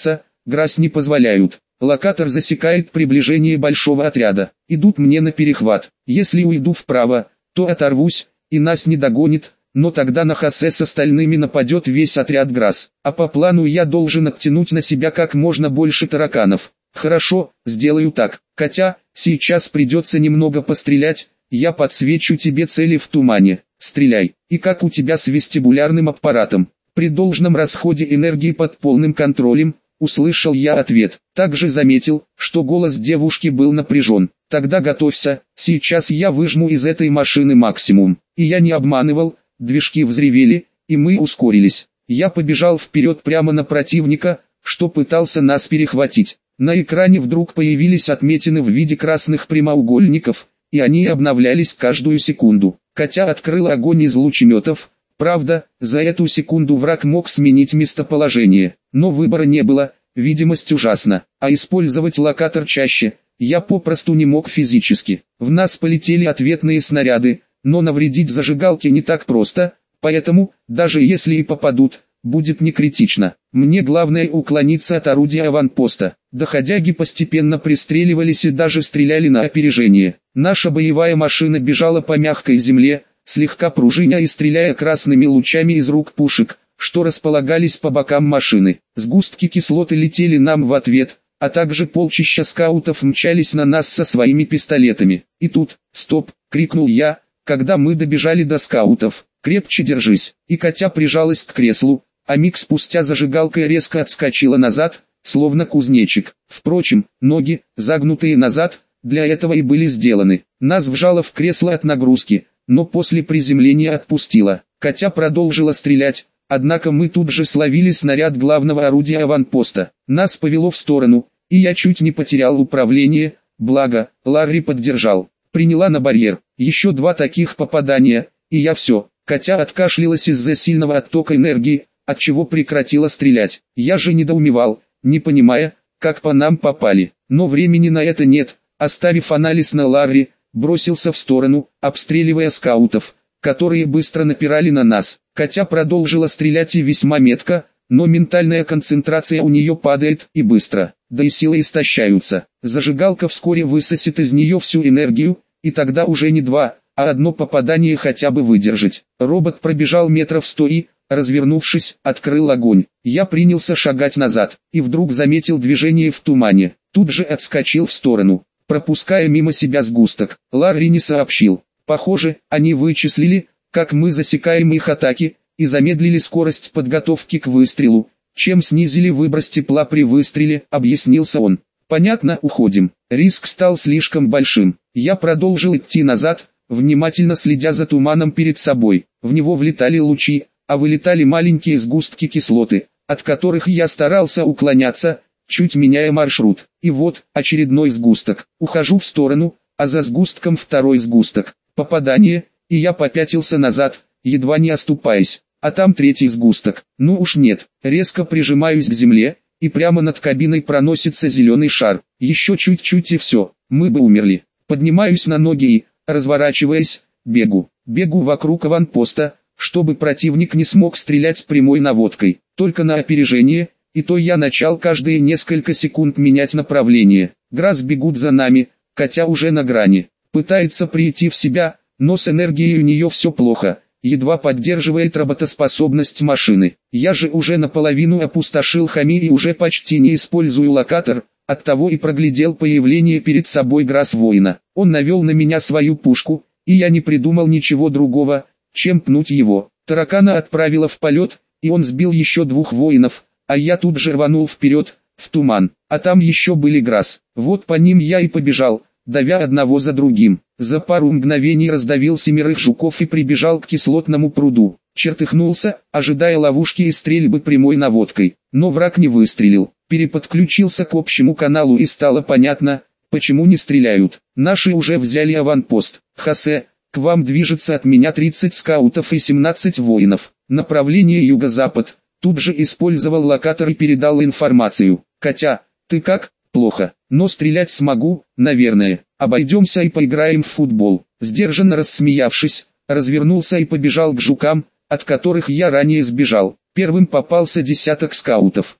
ГРАС не позволяют. Локатор засекает приближение большого отряда. Идут мне на перехват. Если уйду вправо, то оторвусь, и нас не догонит, но тогда на Хосе с остальными нападет весь отряд ГРАС. А по плану я должен оттянуть на себя как можно больше тараканов. Хорошо, сделаю так. Котя, сейчас придется немного пострелять, я подсвечу тебе цели в тумане. Стреляй. И как у тебя с вестибулярным аппаратом? При должном расходе энергии под полным контролем, услышал я ответ. Также заметил, что голос девушки был напряжен. Тогда готовься, сейчас я выжму из этой машины максимум. И я не обманывал, движки взревели, и мы ускорились. Я побежал вперед прямо на противника, что пытался нас перехватить. На экране вдруг появились отметины в виде красных прямоугольников, и они обновлялись каждую секунду. Котя открыл огонь из лучеметов. Правда, за эту секунду враг мог сменить местоположение, но выбора не было, видимость ужасна, а использовать локатор чаще я попросту не мог физически. В нас полетели ответные снаряды, но навредить зажигалке не так просто, поэтому, даже если и попадут, будет не критично. Мне главное уклониться от орудия аванпоста. Доходяги постепенно пристреливались и даже стреляли на опережение. Наша боевая машина бежала по мягкой земле, слегка пружиня и стреляя красными лучами из рук пушек, что располагались по бокам машины. Сгустки кислоты летели нам в ответ, а также полчища скаутов мчались на нас со своими пистолетами. И тут, стоп, крикнул я, когда мы добежали до скаутов. Крепче держись. И Котя прижалась к креслу, а миг спустя зажигалка резко отскочила назад, словно кузнечик. Впрочем, ноги, загнутые назад, для этого и были сделаны. Нас вжало в кресло от нагрузки, но после приземления отпустила. Котя продолжила стрелять, однако мы тут же словили снаряд главного орудия аванпоста. Нас повело в сторону, и я чуть не потерял управление, благо, Ларри поддержал. Приняла на барьер. Еще два таких попадания, и я все. Котя откашлялась из-за сильного оттока энергии, отчего прекратила стрелять. Я же недоумевал, не понимая, как по нам попали. Но времени на это нет. Оставив анализ на Ларри, бросился в сторону, обстреливая скаутов, которые быстро напирали на нас. Котя продолжила стрелять и весьма метко, но ментальная концентрация у нее падает и быстро, да и силы истощаются. Зажигалка вскоре высосет из нее всю энергию, и тогда уже не два, а одно попадание хотя бы выдержать. Робот пробежал метров сто и, развернувшись, открыл огонь. Я принялся шагать назад, и вдруг заметил движение в тумане. Тут же отскочил в сторону, пропуская мимо себя сгусток. Ларри не сообщил. Похоже, они вычислили, как мы засекаем их атаки, и замедлили скорость подготовки к выстрелу, чем снизили выброс тепла при выстреле, объяснился он. Понятно, уходим. Риск стал слишком большим. Я продолжил идти назад, внимательно следя за туманом перед собой. В него влетали лучи, а вылетали маленькие сгустки кислоты, от которых я старался уклоняться, чуть меняя маршрут. И вот, очередной сгусток. Ухожу в сторону, а за сгустком второй сгусток. Попадание, и я попятился назад, едва не оступаясь. А там третий сгусток. Ну уж нет. Резко прижимаюсь к земле, и прямо над кабиной проносится зеленый шар. Еще чуть-чуть и все, мы бы умерли. Поднимаюсь на ноги и, разворачиваясь, бегу. Бегу вокруг аванпоста, чтобы противник не смог стрелять прямой наводкой. Только на опережение, и то я начал каждые несколько секунд менять направление. ГРАС бегут за нами, Котя уже на грани. Пытается прийти в себя, но с энергией у нее все плохо. Едва поддерживает работоспособность машины. Я же уже наполовину опустошил Хами и уже почти не использую локатор, оттого и проглядел появление перед собой ГРАС воина. Он навел на меня свою пушку, и я не придумал ничего другого, чем пнуть его. Таракана отправила в полет, и он сбил еще двух воинов, а я тут же рванул вперед, в туман. А там еще были ГРАС. Вот по ним я и побежал, давя одного за другим. За пару мгновений раздавил семерых жуков и прибежал к кислотному пруду. Чертыхнулся, ожидая ловушки и стрельбы прямой наводкой. Но враг не выстрелил. Переподключился к общему каналу и стало понятно, почему не стреляют. Наши уже взяли аванпост. Хосе, к вам движется от меня тридцать скаутов и семнадцать воинов. Направление юго-запад. Тут же использовал локатор и передал информацию. Котя, ты как? Плохо, но стрелять смогу, наверное. Обойдемся и поиграем в футбол. Сдержанно рассмеявшись, развернулся и побежал к жукам, от которых я ранее сбежал. Первым попался десяток скаутов.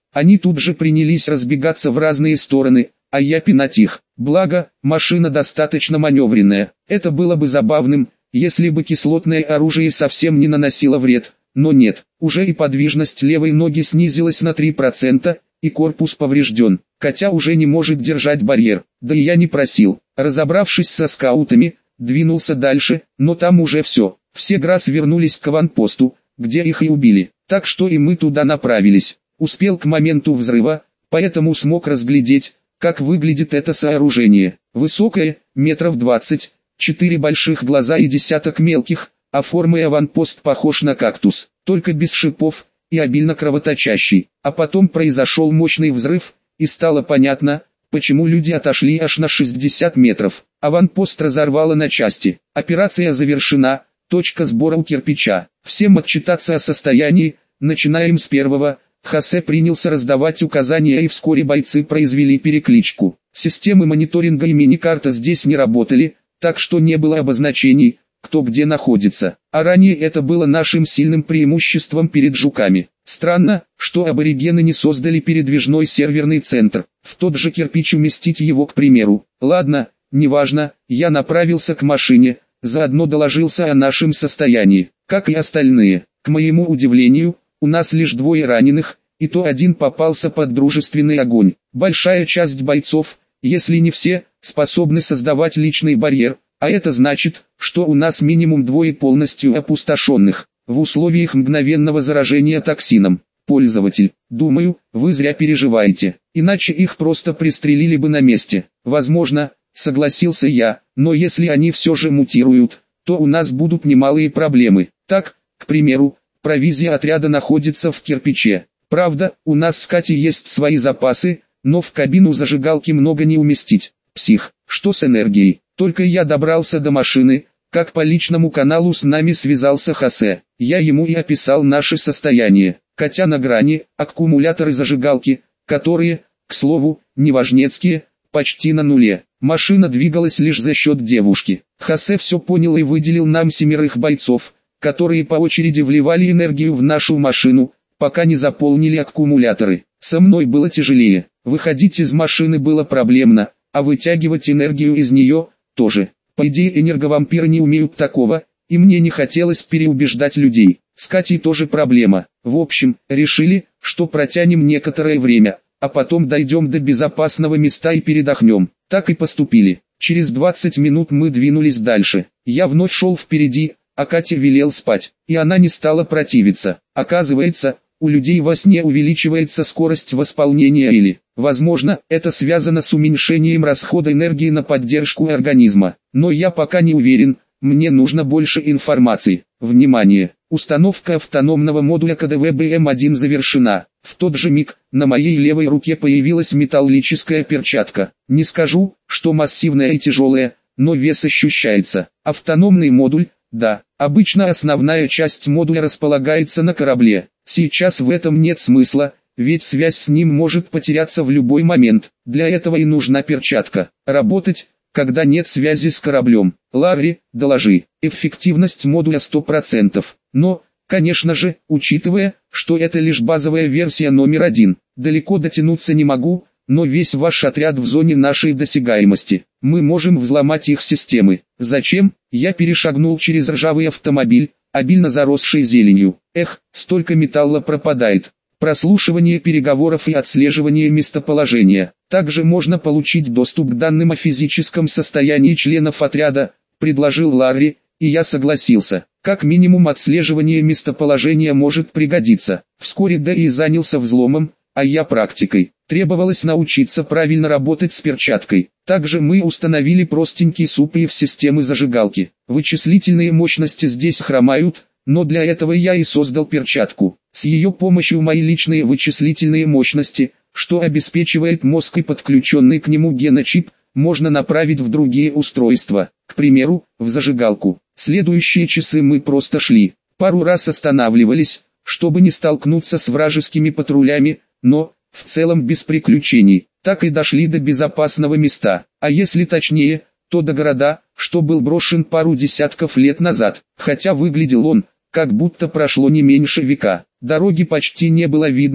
Они тут же принялись разбегаться в разные стороны, а я пинать их. Благо, машина достаточно маневренная. Это было бы забавным, если бы кислотное оружие совсем не наносило вред. Но нет, уже и подвижность левой ноги снизилась на три процента, и корпус поврежден, хотя уже не может держать барьер. Да и я не просил. Разобравшись со скаутами, двинулся дальше, но там уже все. Все ГРАС вернулись к аванпосту, где их и убили. Так что и мы туда направились. Успел к моменту взрыва, поэтому смог разглядеть, как выглядит это сооружение. Высокое, метров двадцать, четыре больших глаза и десяток мелких, а формой аванпост похож на кактус, только без шипов и обильно кровоточащий. А потом произошел мощный взрыв, и стало понятно, почему люди отошли аж на шестьдесят метров. Аванпост разорвало на части. Операция завершена, точка сбора у кирпича. Всем отчитаться о состоянии, начинаем с первого. Хосе принялся раздавать указания, и вскоре бойцы произвели перекличку. Системы мониторинга и миникарта здесь не работали, так что не было обозначений, кто где находится. А ранее это было нашим сильным преимуществом перед жуками. Странно, что аборигены не создали передвижной серверный центр. В тот же кирпич уместить его, к примеру. Ладно, неважно, я направился к машине, заодно доложился о нашем состоянии, как и остальные. К моему удивлению, у нас лишь двое раненых, и то один попался под дружественный огонь. Большая часть бойцов, если не все, способны создавать личный барьер, а это значит, что у нас минимум двое полностью опустошенных, в условиях мгновенного заражения токсином. Пользователь, думаю, вы зря переживаете, иначе их просто пристрелили бы на месте. Возможно, согласился я, но если они все же мутируют, то у нас будут немалые проблемы. Так, к примеру, провизия отряда находится в кирпиче. Правда, у нас с Катей есть свои запасы, но в кабину зажигалки много не уместить. Псих, что с энергией? Только я добрался до машины, как по личному каналу с нами связался Хосе. Я ему и описал наше состояние. Катя на грани, аккумуляторы зажигалки, которые, к слову, неважнецкие, почти на нуле. Машина двигалась лишь за счет девушки. Хосе все понял и выделил нам семерых бойцов, которые по очереди вливали энергию в нашу машину, пока не заполнили аккумуляторы. Со мной было тяжелее. Выходить из машины было проблемно, а вытягивать энергию из нее тоже. По идее, энерговампиры не умеют такого, и мне не хотелось переубеждать людей. С Катей тоже проблема. В общем, решили, что протянем некоторое время, а потом дойдем до безопасного места и передохнем. Так и поступили. Через двадцать минут мы двинулись дальше. Я вновь шел впереди, а Катя велел спать, и она не стала противиться. Оказывается, у людей во сне увеличивается скорость восполнения или, возможно, это связано с уменьшением расхода энергии на поддержку организма. Но я пока не уверен, мне нужно больше информации. Внимание! Установка автономного модуля ка дэ вэ бэ эм один завершена. В тот же миг, на моей левой руке появилась металлическая перчатка. Не скажу, что массивная и тяжелая, но вес ощущается. Автономный модуль, да, обычно основная часть модуля располагается на корабле. Сейчас в этом нет смысла, ведь связь с ним может потеряться в любой момент. Для этого и нужна перчатка. Работать, когда нет связи с кораблем. Ларри, доложи. Эффективность модуля сто процентов. Но, конечно же, учитывая, что это лишь базовая версия номер один, далеко дотянуться не могу, но весь ваш отряд в зоне нашей досягаемости. Мы можем взломать их системы. Зачем? Я перешагнул через ржавый автомобиль, обильно заросший зеленью. Эх, столько металла пропадает. Прослушивание переговоров и отслеживание местоположения. Также можно получить доступ к данным о физическом состоянии членов отряда, предложил Ларри, и я согласился. Как минимум отслеживание местоположения может пригодиться. Вскоре Дэи занялся взломом, а я практикой. Требовалось научиться правильно работать с перчаткой. Также мы установили простенький суппи в системы зажигалки. Вычислительные мощности здесь хромают, но для этого я и создал перчатку. С ее помощью мои личные вычислительные мощности, что обеспечивает мозг и подключенный к нему геночип, можно направить в другие устройства, к примеру, в зажигалку. Следующие часы мы просто шли, пару раз останавливались, чтобы не столкнуться с вражескими патрулями, но, в целом без приключений, так и дошли до безопасного места, а если точнее, то до города, что был брошен пару десятков лет назад, хотя выглядел он, как будто прошло не меньше века. Дороги почти не было видно,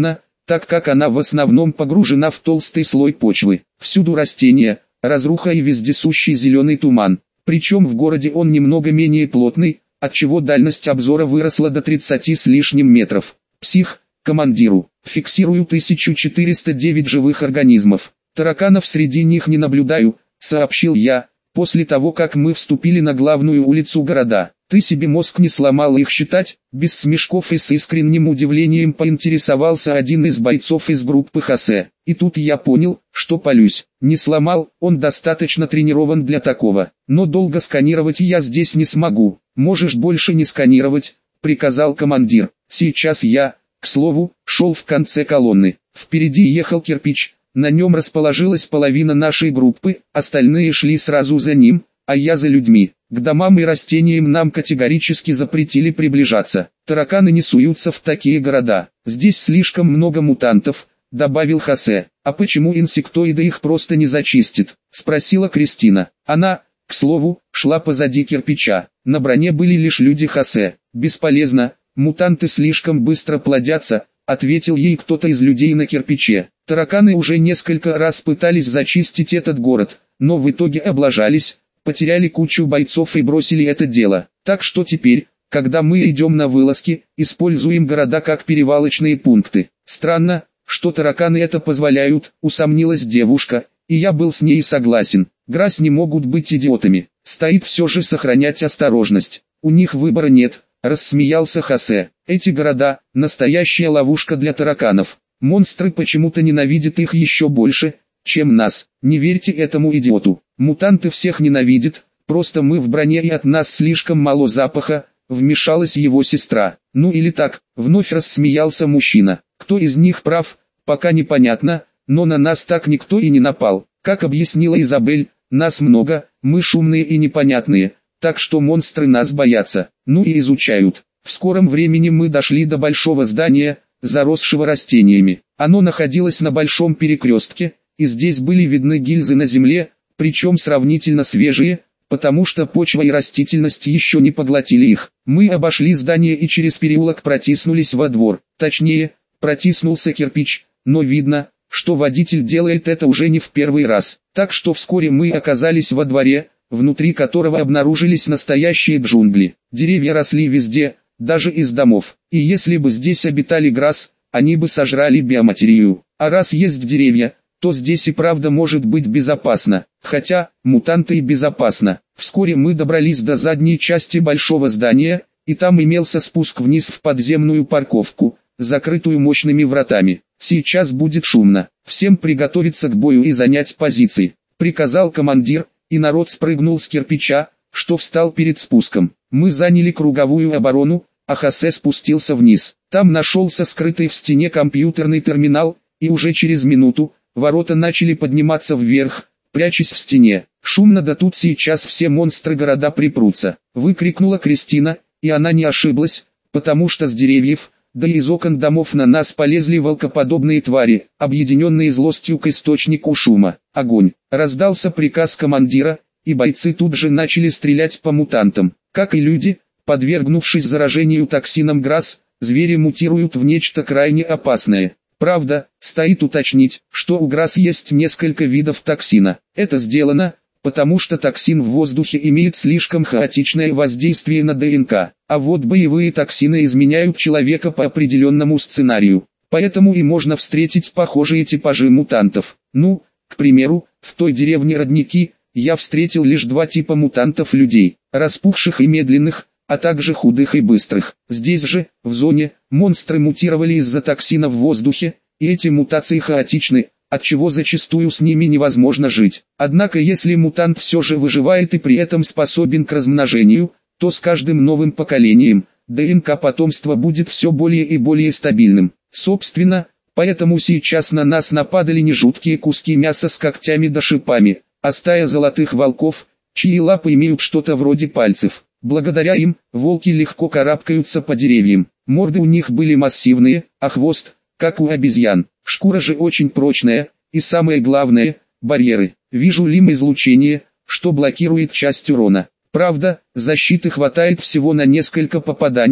так как она в основном погружена в толстый слой почвы. Всюду растения, разруха и вездесущий зеленый туман. Причем в городе он немного менее плотный, отчего дальность обзора выросла до тридцати с лишним метров. Псих, командиру, фиксирую тысячу четыреста девять живых организмов. Тараканов среди них не наблюдаю, сообщил я, после того как мы вступили на главную улицу города. Ты себе мозг не сломал их считать? Без смешков и с искренним удивлением поинтересовался один из бойцов из группы Хосе. И тут я понял, что палюсь. Не сломал, он достаточно тренирован для такого. Но долго сканировать я здесь не смогу. Можешь больше не сканировать, приказал командир. Сейчас я, к слову, шел в конце колонны. Впереди ехал кирпич. На нем расположилась половина нашей группы, остальные шли сразу за ним, а я за людьми. К домам и растениям нам категорически запретили приближаться. Тараканы не суются в такие города. Здесь слишком много мутантов, добавил Хосе. А почему инсектоиды их просто не зачистит? Спросила Кристина. Она, к слову, шла позади кирпича. На броне были лишь люди Хосе. Бесполезно, мутанты слишком быстро плодятся, ответил ей кто-то из людей на кирпиче. Тараканы уже несколько раз пытались зачистить этот город, но в итоге облажались, потеряли кучу бойцов и бросили это дело. Так что теперь, когда мы идем на вылазки, используем города как перевалочные пункты. Странно, что тараканы это позволяют, усомнилась девушка, и я был с ней согласен. Грязь не могут быть идиотами, стоит все же сохранять осторожность. У них выбора нет, рассмеялся Хосе. Эти города – настоящая ловушка для тараканов. Монстры почему-то ненавидят их еще больше, чем нас. Не верьте этому идиоту. Мутанты всех ненавидят, просто мы в броне и от нас слишком мало запаха, вмешалась его сестра. Ну или так, вновь рассмеялся мужчина. Кто из них прав, пока непонятно, но на нас так никто и не напал. Как объяснила Изабель, нас много, мы шумные и непонятные, так что монстры нас боятся, ну и изучают. В скором времени мы дошли до большого здания, заросшего растениями. Оно находилось на большом перекрестке, и здесь были видны гильзы на земле, причем сравнительно свежие, потому что почва и растительность еще не поглотили их. Мы обошли здание и через переулок протиснулись во двор. Точнее, протиснулся кирпич, но видно, что водитель делает это уже не в первый раз. Так что вскоре мы оказались во дворе, внутри которого обнаружились настоящие джунгли. Деревья росли везде, даже из домов. И если бы здесь обитали грасс, они бы сожрали биоматерию. А раз есть деревья, то здесь и правда может быть безопасно. Хотя, мутанты и безопасно. Вскоре мы добрались до задней части большого здания, и там имелся спуск вниз в подземную парковку, закрытую мощными вратами. Сейчас будет шумно. Всем приготовиться к бою и занять позиции, приказал командир, и народ спрыгнул с кирпича, что встал перед спуском. Мы заняли круговую оборону, а Хосе спустился вниз. Там нашелся скрытый в стене компьютерный терминал, и уже через минуту ворота начали подниматься вверх, прячась в стене. Шумно, да тут сейчас все монстры города припрутся, выкрикнула Кристина, и она не ошиблась, потому что с деревьев, да и из окон домов на нас полезли волкоподобные твари, объединенные злостью к источнику шума. Огонь! Раздался приказ командира, и бойцы тут же начали стрелять по мутантам. Как и люди, подвергнувшись заражению токсином грасс, звери мутируют в нечто крайне опасное. Правда, стоит уточнить, что у грасс есть несколько видов токсина. Это сделано, потому что токсин в воздухе имеет слишком хаотичное воздействие на ДНК, а вот боевые токсины изменяют человека по определенному сценарию. Поэтому и можно встретить похожие типажи мутантов. Ну, к примеру, в той деревне Родники я встретил лишь два типа мутантов-людей, распухших и медленных, а также худых и быстрых. Здесь же, в зоне, монстры мутировали из-за токсина в воздухе, и эти мутации хаотичны, отчего зачастую с ними невозможно жить. Однако если мутант все же выживает и при этом способен к размножению, то с каждым новым поколением, ДНК потомства будет все более и более стабильным. Собственно, поэтому сейчас на нас нападали не жуткие куски мяса с когтями да шипами, а стая золотых волков, чьи лапы имеют что-то вроде пальцев. Благодаря им, волки легко карабкаются по деревьям. Морды у них были массивные, а хвост, как у обезьян. Шкура же очень прочная, и самое главное, барьеры. Вижу лим-излучение, что блокирует часть урона. Правда, защиты хватает всего на несколько попаданий,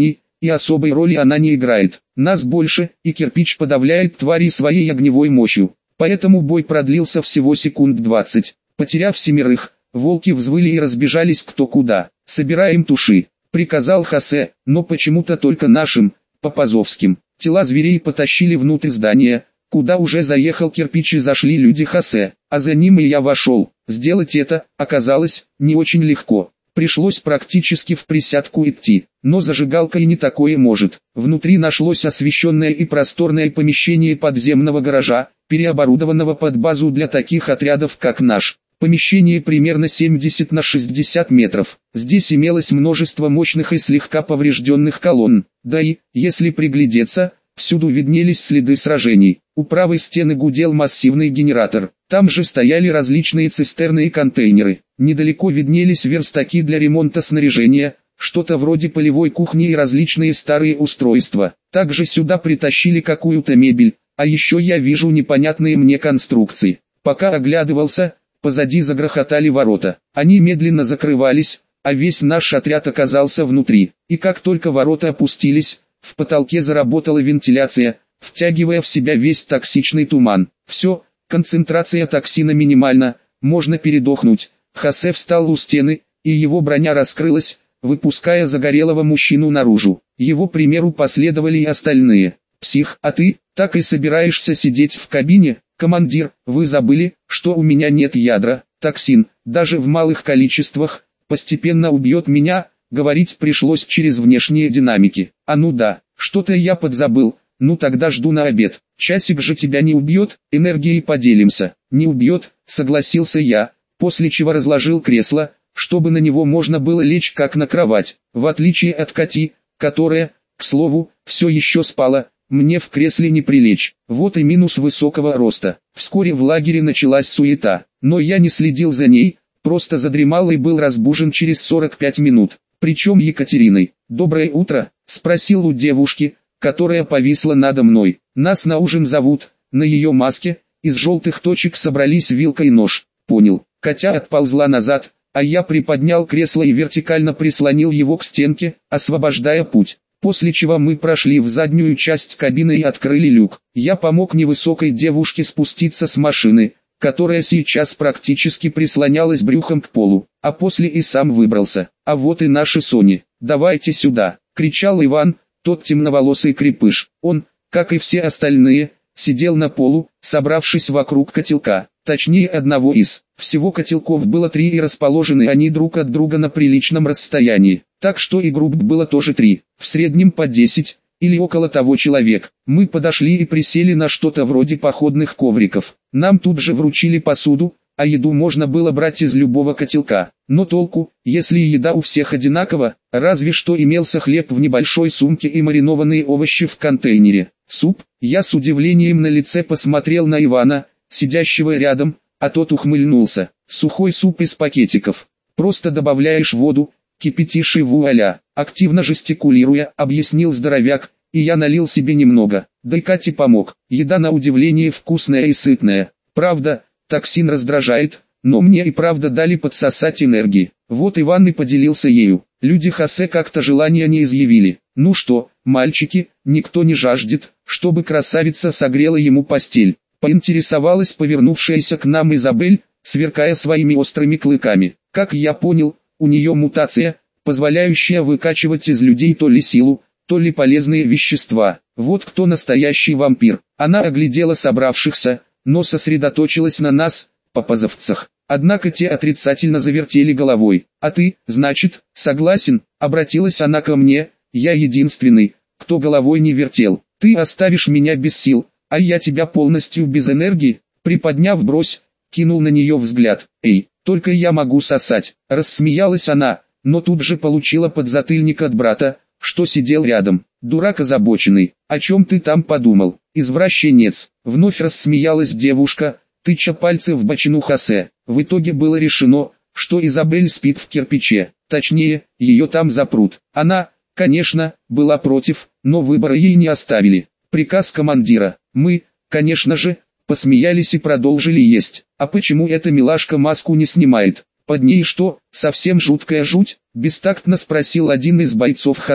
и особой роли она не играет. Нас больше, и кирпич подавляет твари своей огневой мощью. Поэтому бой продлился всего секунд двадцать. Потеряв семерых, волки взвыли и разбежались кто куда. «Собираем туши», — приказал Хосе, но почему-то только нашим, попазовским. Тела зверей потащили внутрь здания, куда уже заехал кирпич и зашли люди Хосе, а за ним и я вошел. Сделать это, оказалось, не очень легко. Пришлось практически в присядку идти, но зажигалка и не такое может. Внутри нашлось освещенное и просторное помещение подземного гаража, переоборудованного под базу для таких отрядов как наш. Помещение примерно семьдесят на шестьдесят метров. Здесь имелось множество мощных и слегка поврежденных колонн. Да и, если приглядеться, всюду виднелись следы сражений. У правой стены гудел массивный генератор. Там же стояли различные цистерны и контейнеры. Недалеко виднелись верстаки для ремонта снаряжения, что-то вроде полевой кухни и различные старые устройства. Также сюда притащили какую-то мебель, а еще я вижу непонятные мне конструкции. Пока оглядывался, позади загрохотали ворота. Они медленно закрывались, а весь наш отряд оказался внутри. И как только ворота опустились, в потолке заработала вентиляция, втягивая в себя весь токсичный туман. Все, концентрация токсина минимальна, можно передохнуть. Хосе встал у стены, и его броня раскрылась, выпуская загорелого мужчину наружу. Его примеру последовали и остальные. «Псих, а ты, так и собираешься сидеть в кабине? Командир, вы забыли, что у меня нет ядра, токсин, даже в малых количествах, постепенно убьет меня», говорить пришлось через внешние динамики. «А ну да, что-то я подзабыл, ну тогда жду на обед. Часик же тебя не убьет, энергией поделимся». «Не убьет», согласился я, после чего разложил кресло, чтобы на него можно было лечь как на кровать. В отличие от Кати, которая, к слову, все еще спала, мне в кресле не прилечь. Вот и минус высокого роста. Вскоре в лагере началась суета, но я не следил за ней, просто задремал и был разбужен через сорок пять минут. Причем Екатериной. «Доброе утро», — спросил у девушки, которая повисла надо мной. «Нас на ужин зовут». На ее маске, из желтых точек собрались вилка и нож. «Понял». Катя отползла назад, а я приподнял кресло и вертикально прислонил его к стенке, освобождая путь. После чего мы прошли в заднюю часть кабины и открыли люк. Я помог невысокой девушке спуститься с машины, которая сейчас практически прислонялась брюхом к полу, а после и сам выбрался. «А вот и наши Сони, давайте сюда», — кричал Иван, тот темноволосый крепыш. Он, как и все остальные, сидел на полу, собравшись вокруг котелка, точнее одного из. Всего котелков было три и расположены они друг от друга на приличном расстоянии, так что и групп было тоже три, в среднем по десять, или около того человек. Мы подошли и присели на что-то вроде походных ковриков. Нам тут же вручили посуду, а еду можно было брать из любого котелка. Но толку, если еда у всех одинакова, разве что имелся хлеб в небольшой сумке и маринованные овощи в контейнере. Суп, я с удивлением на лице посмотрел на Ивана, сидящего рядом, а тот ухмыльнулся. Сухой суп из пакетиков. Просто добавляешь воду, кипятишь и вуаля. Активно жестикулируя, объяснил здоровяк, и я налил себе немного. Да и Кате помог. Еда на удивление вкусная и сытная. Правда, токсин раздражает, но мне и правда дали подсосать энергии. Вот Иван и поделился ею. Люди Хосе как-то желания не изъявили. Ну что, мальчики, никто не жаждет, чтобы красавица согрела ему постель. Поинтересовалась повернувшаяся к нам Изабель, сверкая своими острыми клыками. Как я понял, у нее мутация, позволяющая выкачивать из людей то ли силу, то ли полезные вещества. Вот кто настоящий вампир. Она оглядела собравшихся, но сосредоточилась на нас, попазовцах. Однако те отрицательно завертели головой. «А ты, значит, согласен?» — обратилась она ко мне. «Я единственный, кто головой не вертел. Ты оставишь меня без сил, а я тебя полностью без энергии?» Приподняв бровь, кинул на нее взгляд. «Эй, только я могу сосать!» Рассмеялась она, но тут же получила подзатыльник от брата, что сидел рядом. «Дурак озабоченный, о чем ты там подумал? Извращенец!» Вновь рассмеялась девушка, тыча пальцы в бочину Хосе. В итоге было решено, что Изабель спит в кирпиче, точнее, ее там запрут. Она, конечно, была против, но выбора ей не оставили. Приказ командира. Мы, конечно же, посмеялись и продолжили есть. «А почему эта милашка маску не снимает? Под ней что, совсем жуткая жуть?» — бестактно спросил один из бойцов Хосе.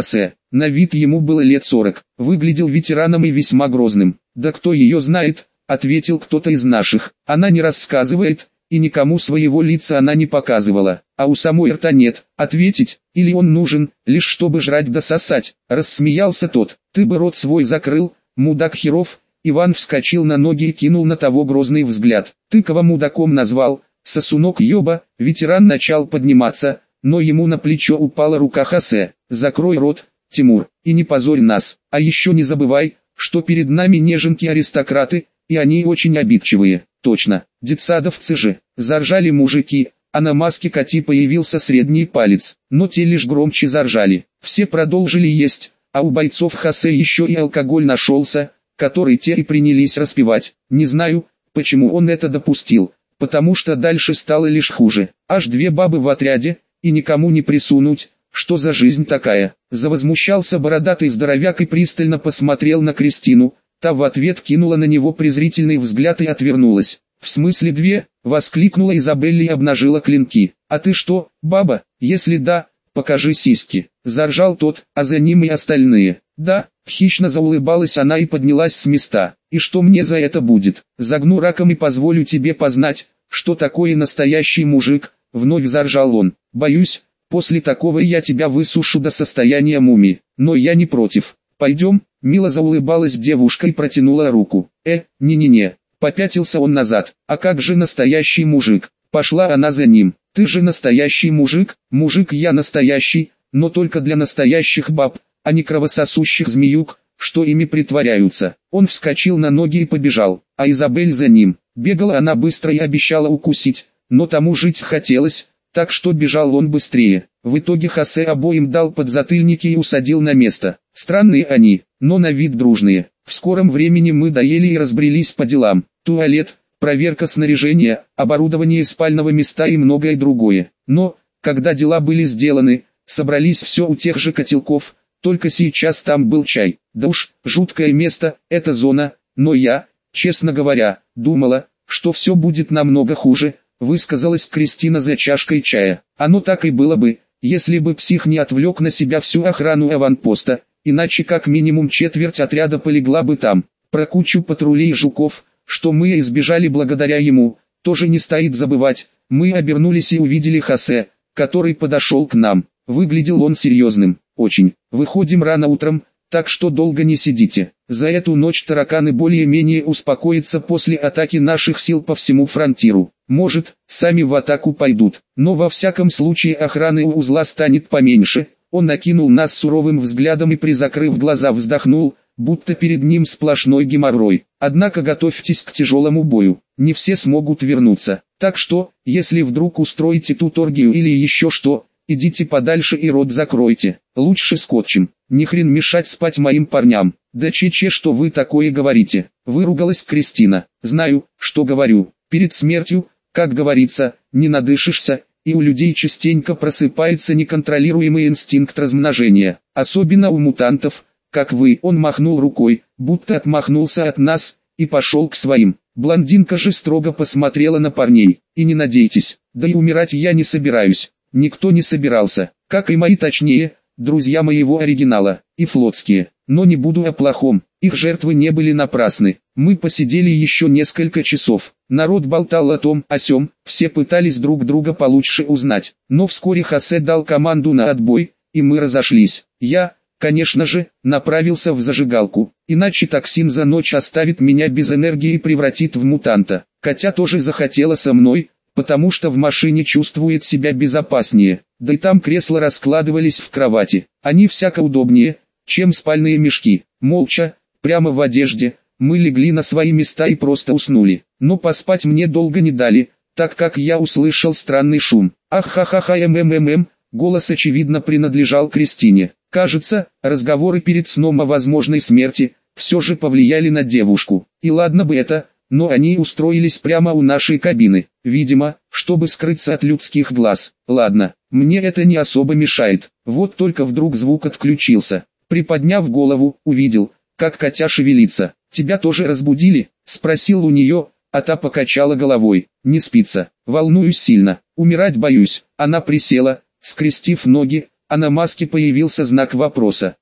На вид ему было лет сорок, выглядел ветераном и весьма грозным. «Да кто ее знает», — ответил кто-то из наших. «Она не рассказывает, и никому своего лица она не показывала, а у самой рта нет. Ответить, или он нужен, лишь чтобы жрать да сосать?» Рассмеялся тот. «Ты бы рот свой закрыл, мудак херов». Иван вскочил на ноги и кинул на того грозный взгляд. «Ты кого мудаком назвал, сосунок ёба?» Ветеран начал подниматься, но ему на плечо упала рука Хосе. «Закрой рот, Тимур, и не позорь нас, а еще не забывай, что перед нами неженки-аристократы, и они очень обидчивые». «Точно, детсадовцы же!» Заржали мужики, а на маске коти появился средний палец, но те лишь громче заржали. Все продолжили есть, а у бойцов Хосе еще и алкоголь нашелся, который те и принялись распивать. Не знаю, почему он это допустил, потому что дальше стало лишь хуже. Аж две бабы в отряде, и никому не присунуть. Что за жизнь такая? Завозмущался бородатый здоровяк и пристально посмотрел на Кристину. Та в ответ кинула на него презрительный взгляд и отвернулась. «В смысле две?» — воскликнула Изабелла и обнажила клинки. «А ты что, баба? Если да, покажи сиськи». Заржал тот, а за ним и остальные. «Да», — хищно заулыбалась она и поднялась с места. «И что мне за это будет? Загну раком и позволю тебе познать, что такое настоящий мужик», — вновь заржал он. «Боюсь, после такого я тебя высушу до состояния мумии, но я не против. Пойдем?» Мило заулыбалась девушка и протянула руку. «Э, не-не-не», попятился он назад. «А как же настоящий мужик?» Пошла она за ним. «Ты же настоящий мужик?» «Мужик я настоящий, но только для настоящих баб, а не кровососущих змеюк, что ими притворяются». Он вскочил на ноги и побежал, а Изабель за ним. Бегала она быстро и обещала укусить, но тому жить хотелось, так что бежал он быстрее. В итоге Хосе обоим дал подзатыльники и усадил на место. Странные они, но на вид дружные. В скором времени мы доели и разбрелись по делам. Туалет, проверка снаряжения, оборудование спального места и многое другое. Но, когда дела были сделаны, собрались все у тех же котелков, только сейчас там был чай. Да уж, жуткое место, эта зона, но я, честно говоря, думала, что все будет намного хуже, высказалась Кристина за чашкой чая. Оно так и было бы, если бы псих не отвлек на себя всю охрану аванпоста, иначе как минимум четверть отряда полегла бы там. Про кучу патрулей жуков, что мы избежали благодаря ему, тоже не стоит забывать. Мы обернулись и увидели Хосе, который подошел к нам. Выглядел он серьезным, очень. «Выходим рано утром, так что долго не сидите. За эту ночь тараканы более-менее успокоятся после атаки наших сил по всему фронтиру. Может, сами в атаку пойдут, но во всяком случае охраны у узла станет поменьше». Он накинул нас суровым взглядом и, призакрыв глаза, вздохнул, будто перед ним сплошной геморрой. «Однако готовьтесь к тяжелому бою, не все смогут вернуться. Так что, если вдруг устроите тут оргию или еще что, идите подальше и рот закройте, лучше скотчем. Ни хрен мешать спать моим парням». «Да че-че, что вы такое говорите?» — выругалась Кристина. «Знаю, что говорю. Перед смертью, как говорится, не надышишься». И у людей частенько просыпается неконтролируемый инстинкт размножения, особенно у мутантов, как вы. Он махнул рукой, будто отмахнулся от нас, и пошел к своим. Блондинка же строго посмотрела на парней. «И не надейтесь, да и умирать я не собираюсь». Никто не собирался, как и мои, точнее, друзья моего оригинала, и флотские. Но не буду о плохом, их жертвы не были напрасны. Мы посидели еще несколько часов. Народ болтал о том, о сём, все пытались друг друга получше узнать. Но вскоре Хосе дал команду на отбой, и мы разошлись. Я, конечно же, направился в зажигалку, иначе токсин за ночь оставит меня без энергии и превратит в мутанта. Катя тоже захотела со мной, потому что в машине чувствует себя безопаснее, да и там кресла раскладывались в кровати. Они всяко удобнее, чем спальные мешки. Молча, прямо в одежде, мы легли на свои места и просто уснули. Но поспать мне долго не дали, так как я услышал странный шум. Ах-ха-ха-ха, мммм, голос очевидно принадлежал Кристине. Кажется, разговоры перед сном о возможной смерти все же повлияли на девушку. И ладно бы это, но они устроились прямо у нашей кабины, видимо, чтобы скрыться от людских глаз. Ладно, мне это не особо мешает. Вот только вдруг звук отключился. Приподняв голову, увидел, как Катя шевелится. «Тебя тоже разбудили?» — спросил у нее, а та покачала головой. «Не спится, волнуюсь сильно, умирать боюсь». Она присела, скрестив ноги, а на маске появился знак вопроса.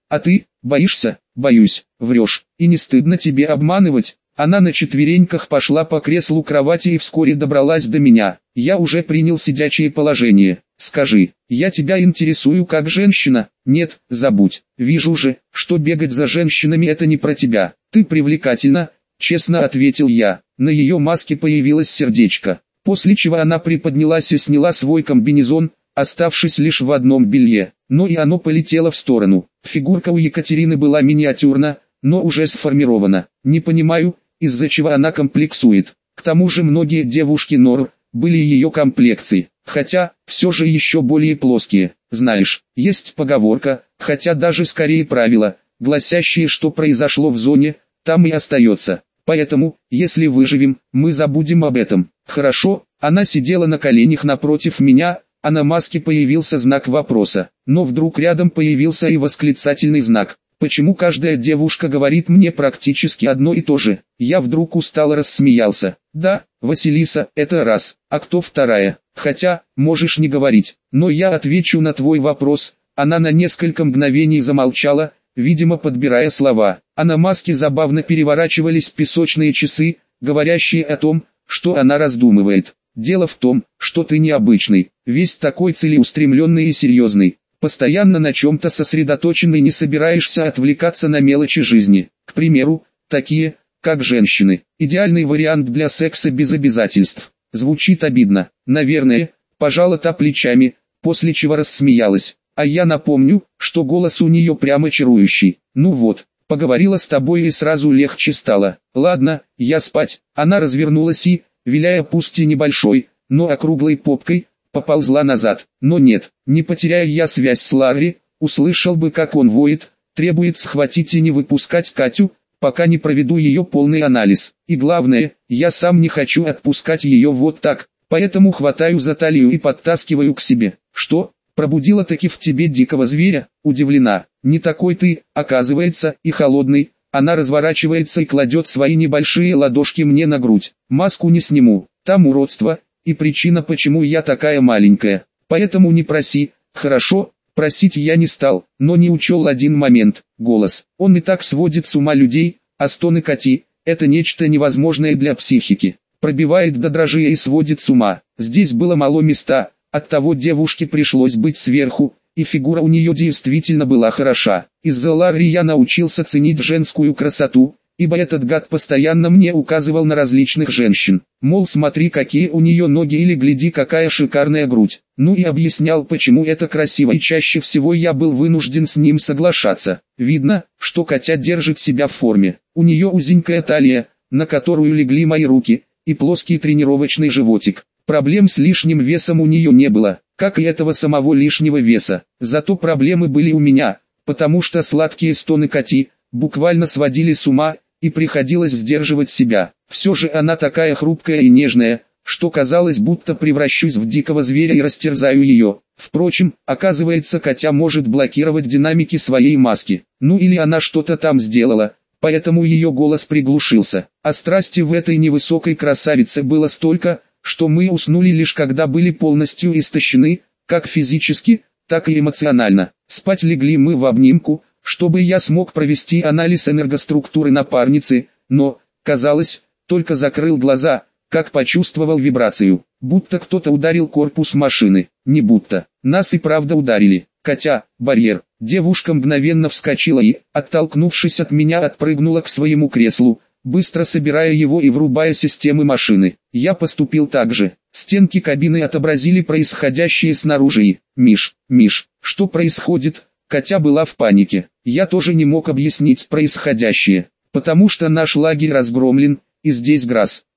А ты, боишься? Боюсь, врешь. И не стыдно тебе обманывать? Она на четвереньках пошла по креслу кровати и вскоре добралась до меня. Я уже принял сидячее положение. Скажи, я тебя интересую как женщина? Нет, забудь. Вижу же, что бегать за женщинами это не про тебя. Ты привлекательна, честно ответил я. На ее маске появилось сердечко. После чего она приподнялась и сняла свой комбинезон, оставшись лишь в одном белье. Но и оно полетело в сторону. Фигурка у Екатерины была миниатюрна, но уже сформирована. Не понимаю, из-за чего она комплексует. К тому же многие девушки Нор были ее комплекции, хотя, все же еще более плоские. Знаешь, есть поговорка, хотя даже скорее правило, гласящее, что произошло в зоне, там и остается. Поэтому, если выживем, мы забудем об этом. Хорошо, она сидела на коленях напротив меня, а на маске появился знак вопроса. Но вдруг рядом появился и восклицательный знак. Почему каждая девушка говорит мне практически одно и то же? Я вдруг устало рассмеялся. Да, Василиса, это раз. А кто вторая? Хотя, можешь не говорить. Но я отвечу на твой вопрос. Она на несколько мгновений замолчала, видимо подбирая слова. А на маске забавно переворачивались песочные часы, говорящие о том, что она раздумывает. Дело в том, что ты необычный, весь такой целеустремленный и серьезный. Постоянно на чем-то сосредоточенный, не собираешься отвлекаться на мелочи жизни. К примеру, такие, как женщины. Идеальный вариант для секса без обязательств. Звучит обидно. Наверное, пожала та плечами, после чего рассмеялась. А я напомню, что голос у нее прямо чарующий. Ну вот, поговорила с тобой и сразу легче стало. Ладно, я спать. Она развернулась и, виляя пусть и небольшой, но округлой попкой, поползла назад. Но нет, не потеряя я связь с Ларри, услышал бы, как он воет, требует схватить и не выпускать Катю, пока не проведу ее полный анализ. И главное, я сам не хочу отпускать ее вот так, поэтому хватаю за талию и подтаскиваю к себе. Что, пробудила таки в тебе дикого зверя? Удивлена. Не такой ты, оказывается, и холодный. Она разворачивается и кладет свои небольшие ладошки мне на грудь. Маску не сниму, там уродство. И причина, почему я такая маленькая. Поэтому не проси, хорошо, просить я не стал, но не учел один момент, голос. Он и так сводит с ума людей, а стоны Кати – это нечто невозможное для психики. Пробивает до дрожи и сводит с ума. Здесь было мало места, оттого девушке пришлось быть сверху, и фигура у нее действительно была хороша. Из-за Ларри я научился ценить женскую красоту, ибо этот гад постоянно мне указывал на различных женщин. Мол, смотри, какие у нее ноги, или гляди, какая шикарная грудь. Ну и объяснял, почему это красиво, и чаще всего я был вынужден с ним соглашаться. Видно, что Катя держит себя в форме. У нее узенькая талия, на которую легли мои руки, и плоский тренировочный животик. Проблем с лишним весом у нее не было, как и этого самого лишнего веса. Зато проблемы были у меня, потому что сладкие стоны Кати буквально сводили с ума, и приходилось сдерживать себя. Все же она такая хрупкая и нежная, что казалось, будто превращусь в дикого зверя и растерзаю ее. Впрочем, оказывается, Катя может блокировать динамики своей маски. Ну или она что-то там сделала, поэтому ее голос приглушился. А страсти в этой невысокой красавице было столько, что мы уснули лишь когда были полностью истощены, как физически, так и эмоционально. Спать легли мы в обнимку, чтобы я смог провести анализ энергоструктуры напарницы, но, казалось, только закрыл глаза, как почувствовал вибрацию, будто кто-то ударил корпус машины. Не будто, нас и правда ударили. Катя, барьер. Девушка мгновенно вскочила и, оттолкнувшись от меня, отпрыгнула к своему креслу, быстро собирая его и врубая системы машины. Я поступил так же. Стенки кабины отобразили происходящее снаружи и... Миш, Миш, что происходит? Катя была в панике. Я тоже не мог объяснить происходящее, потому что наш лагерь разгромлен, и здесь Грасс.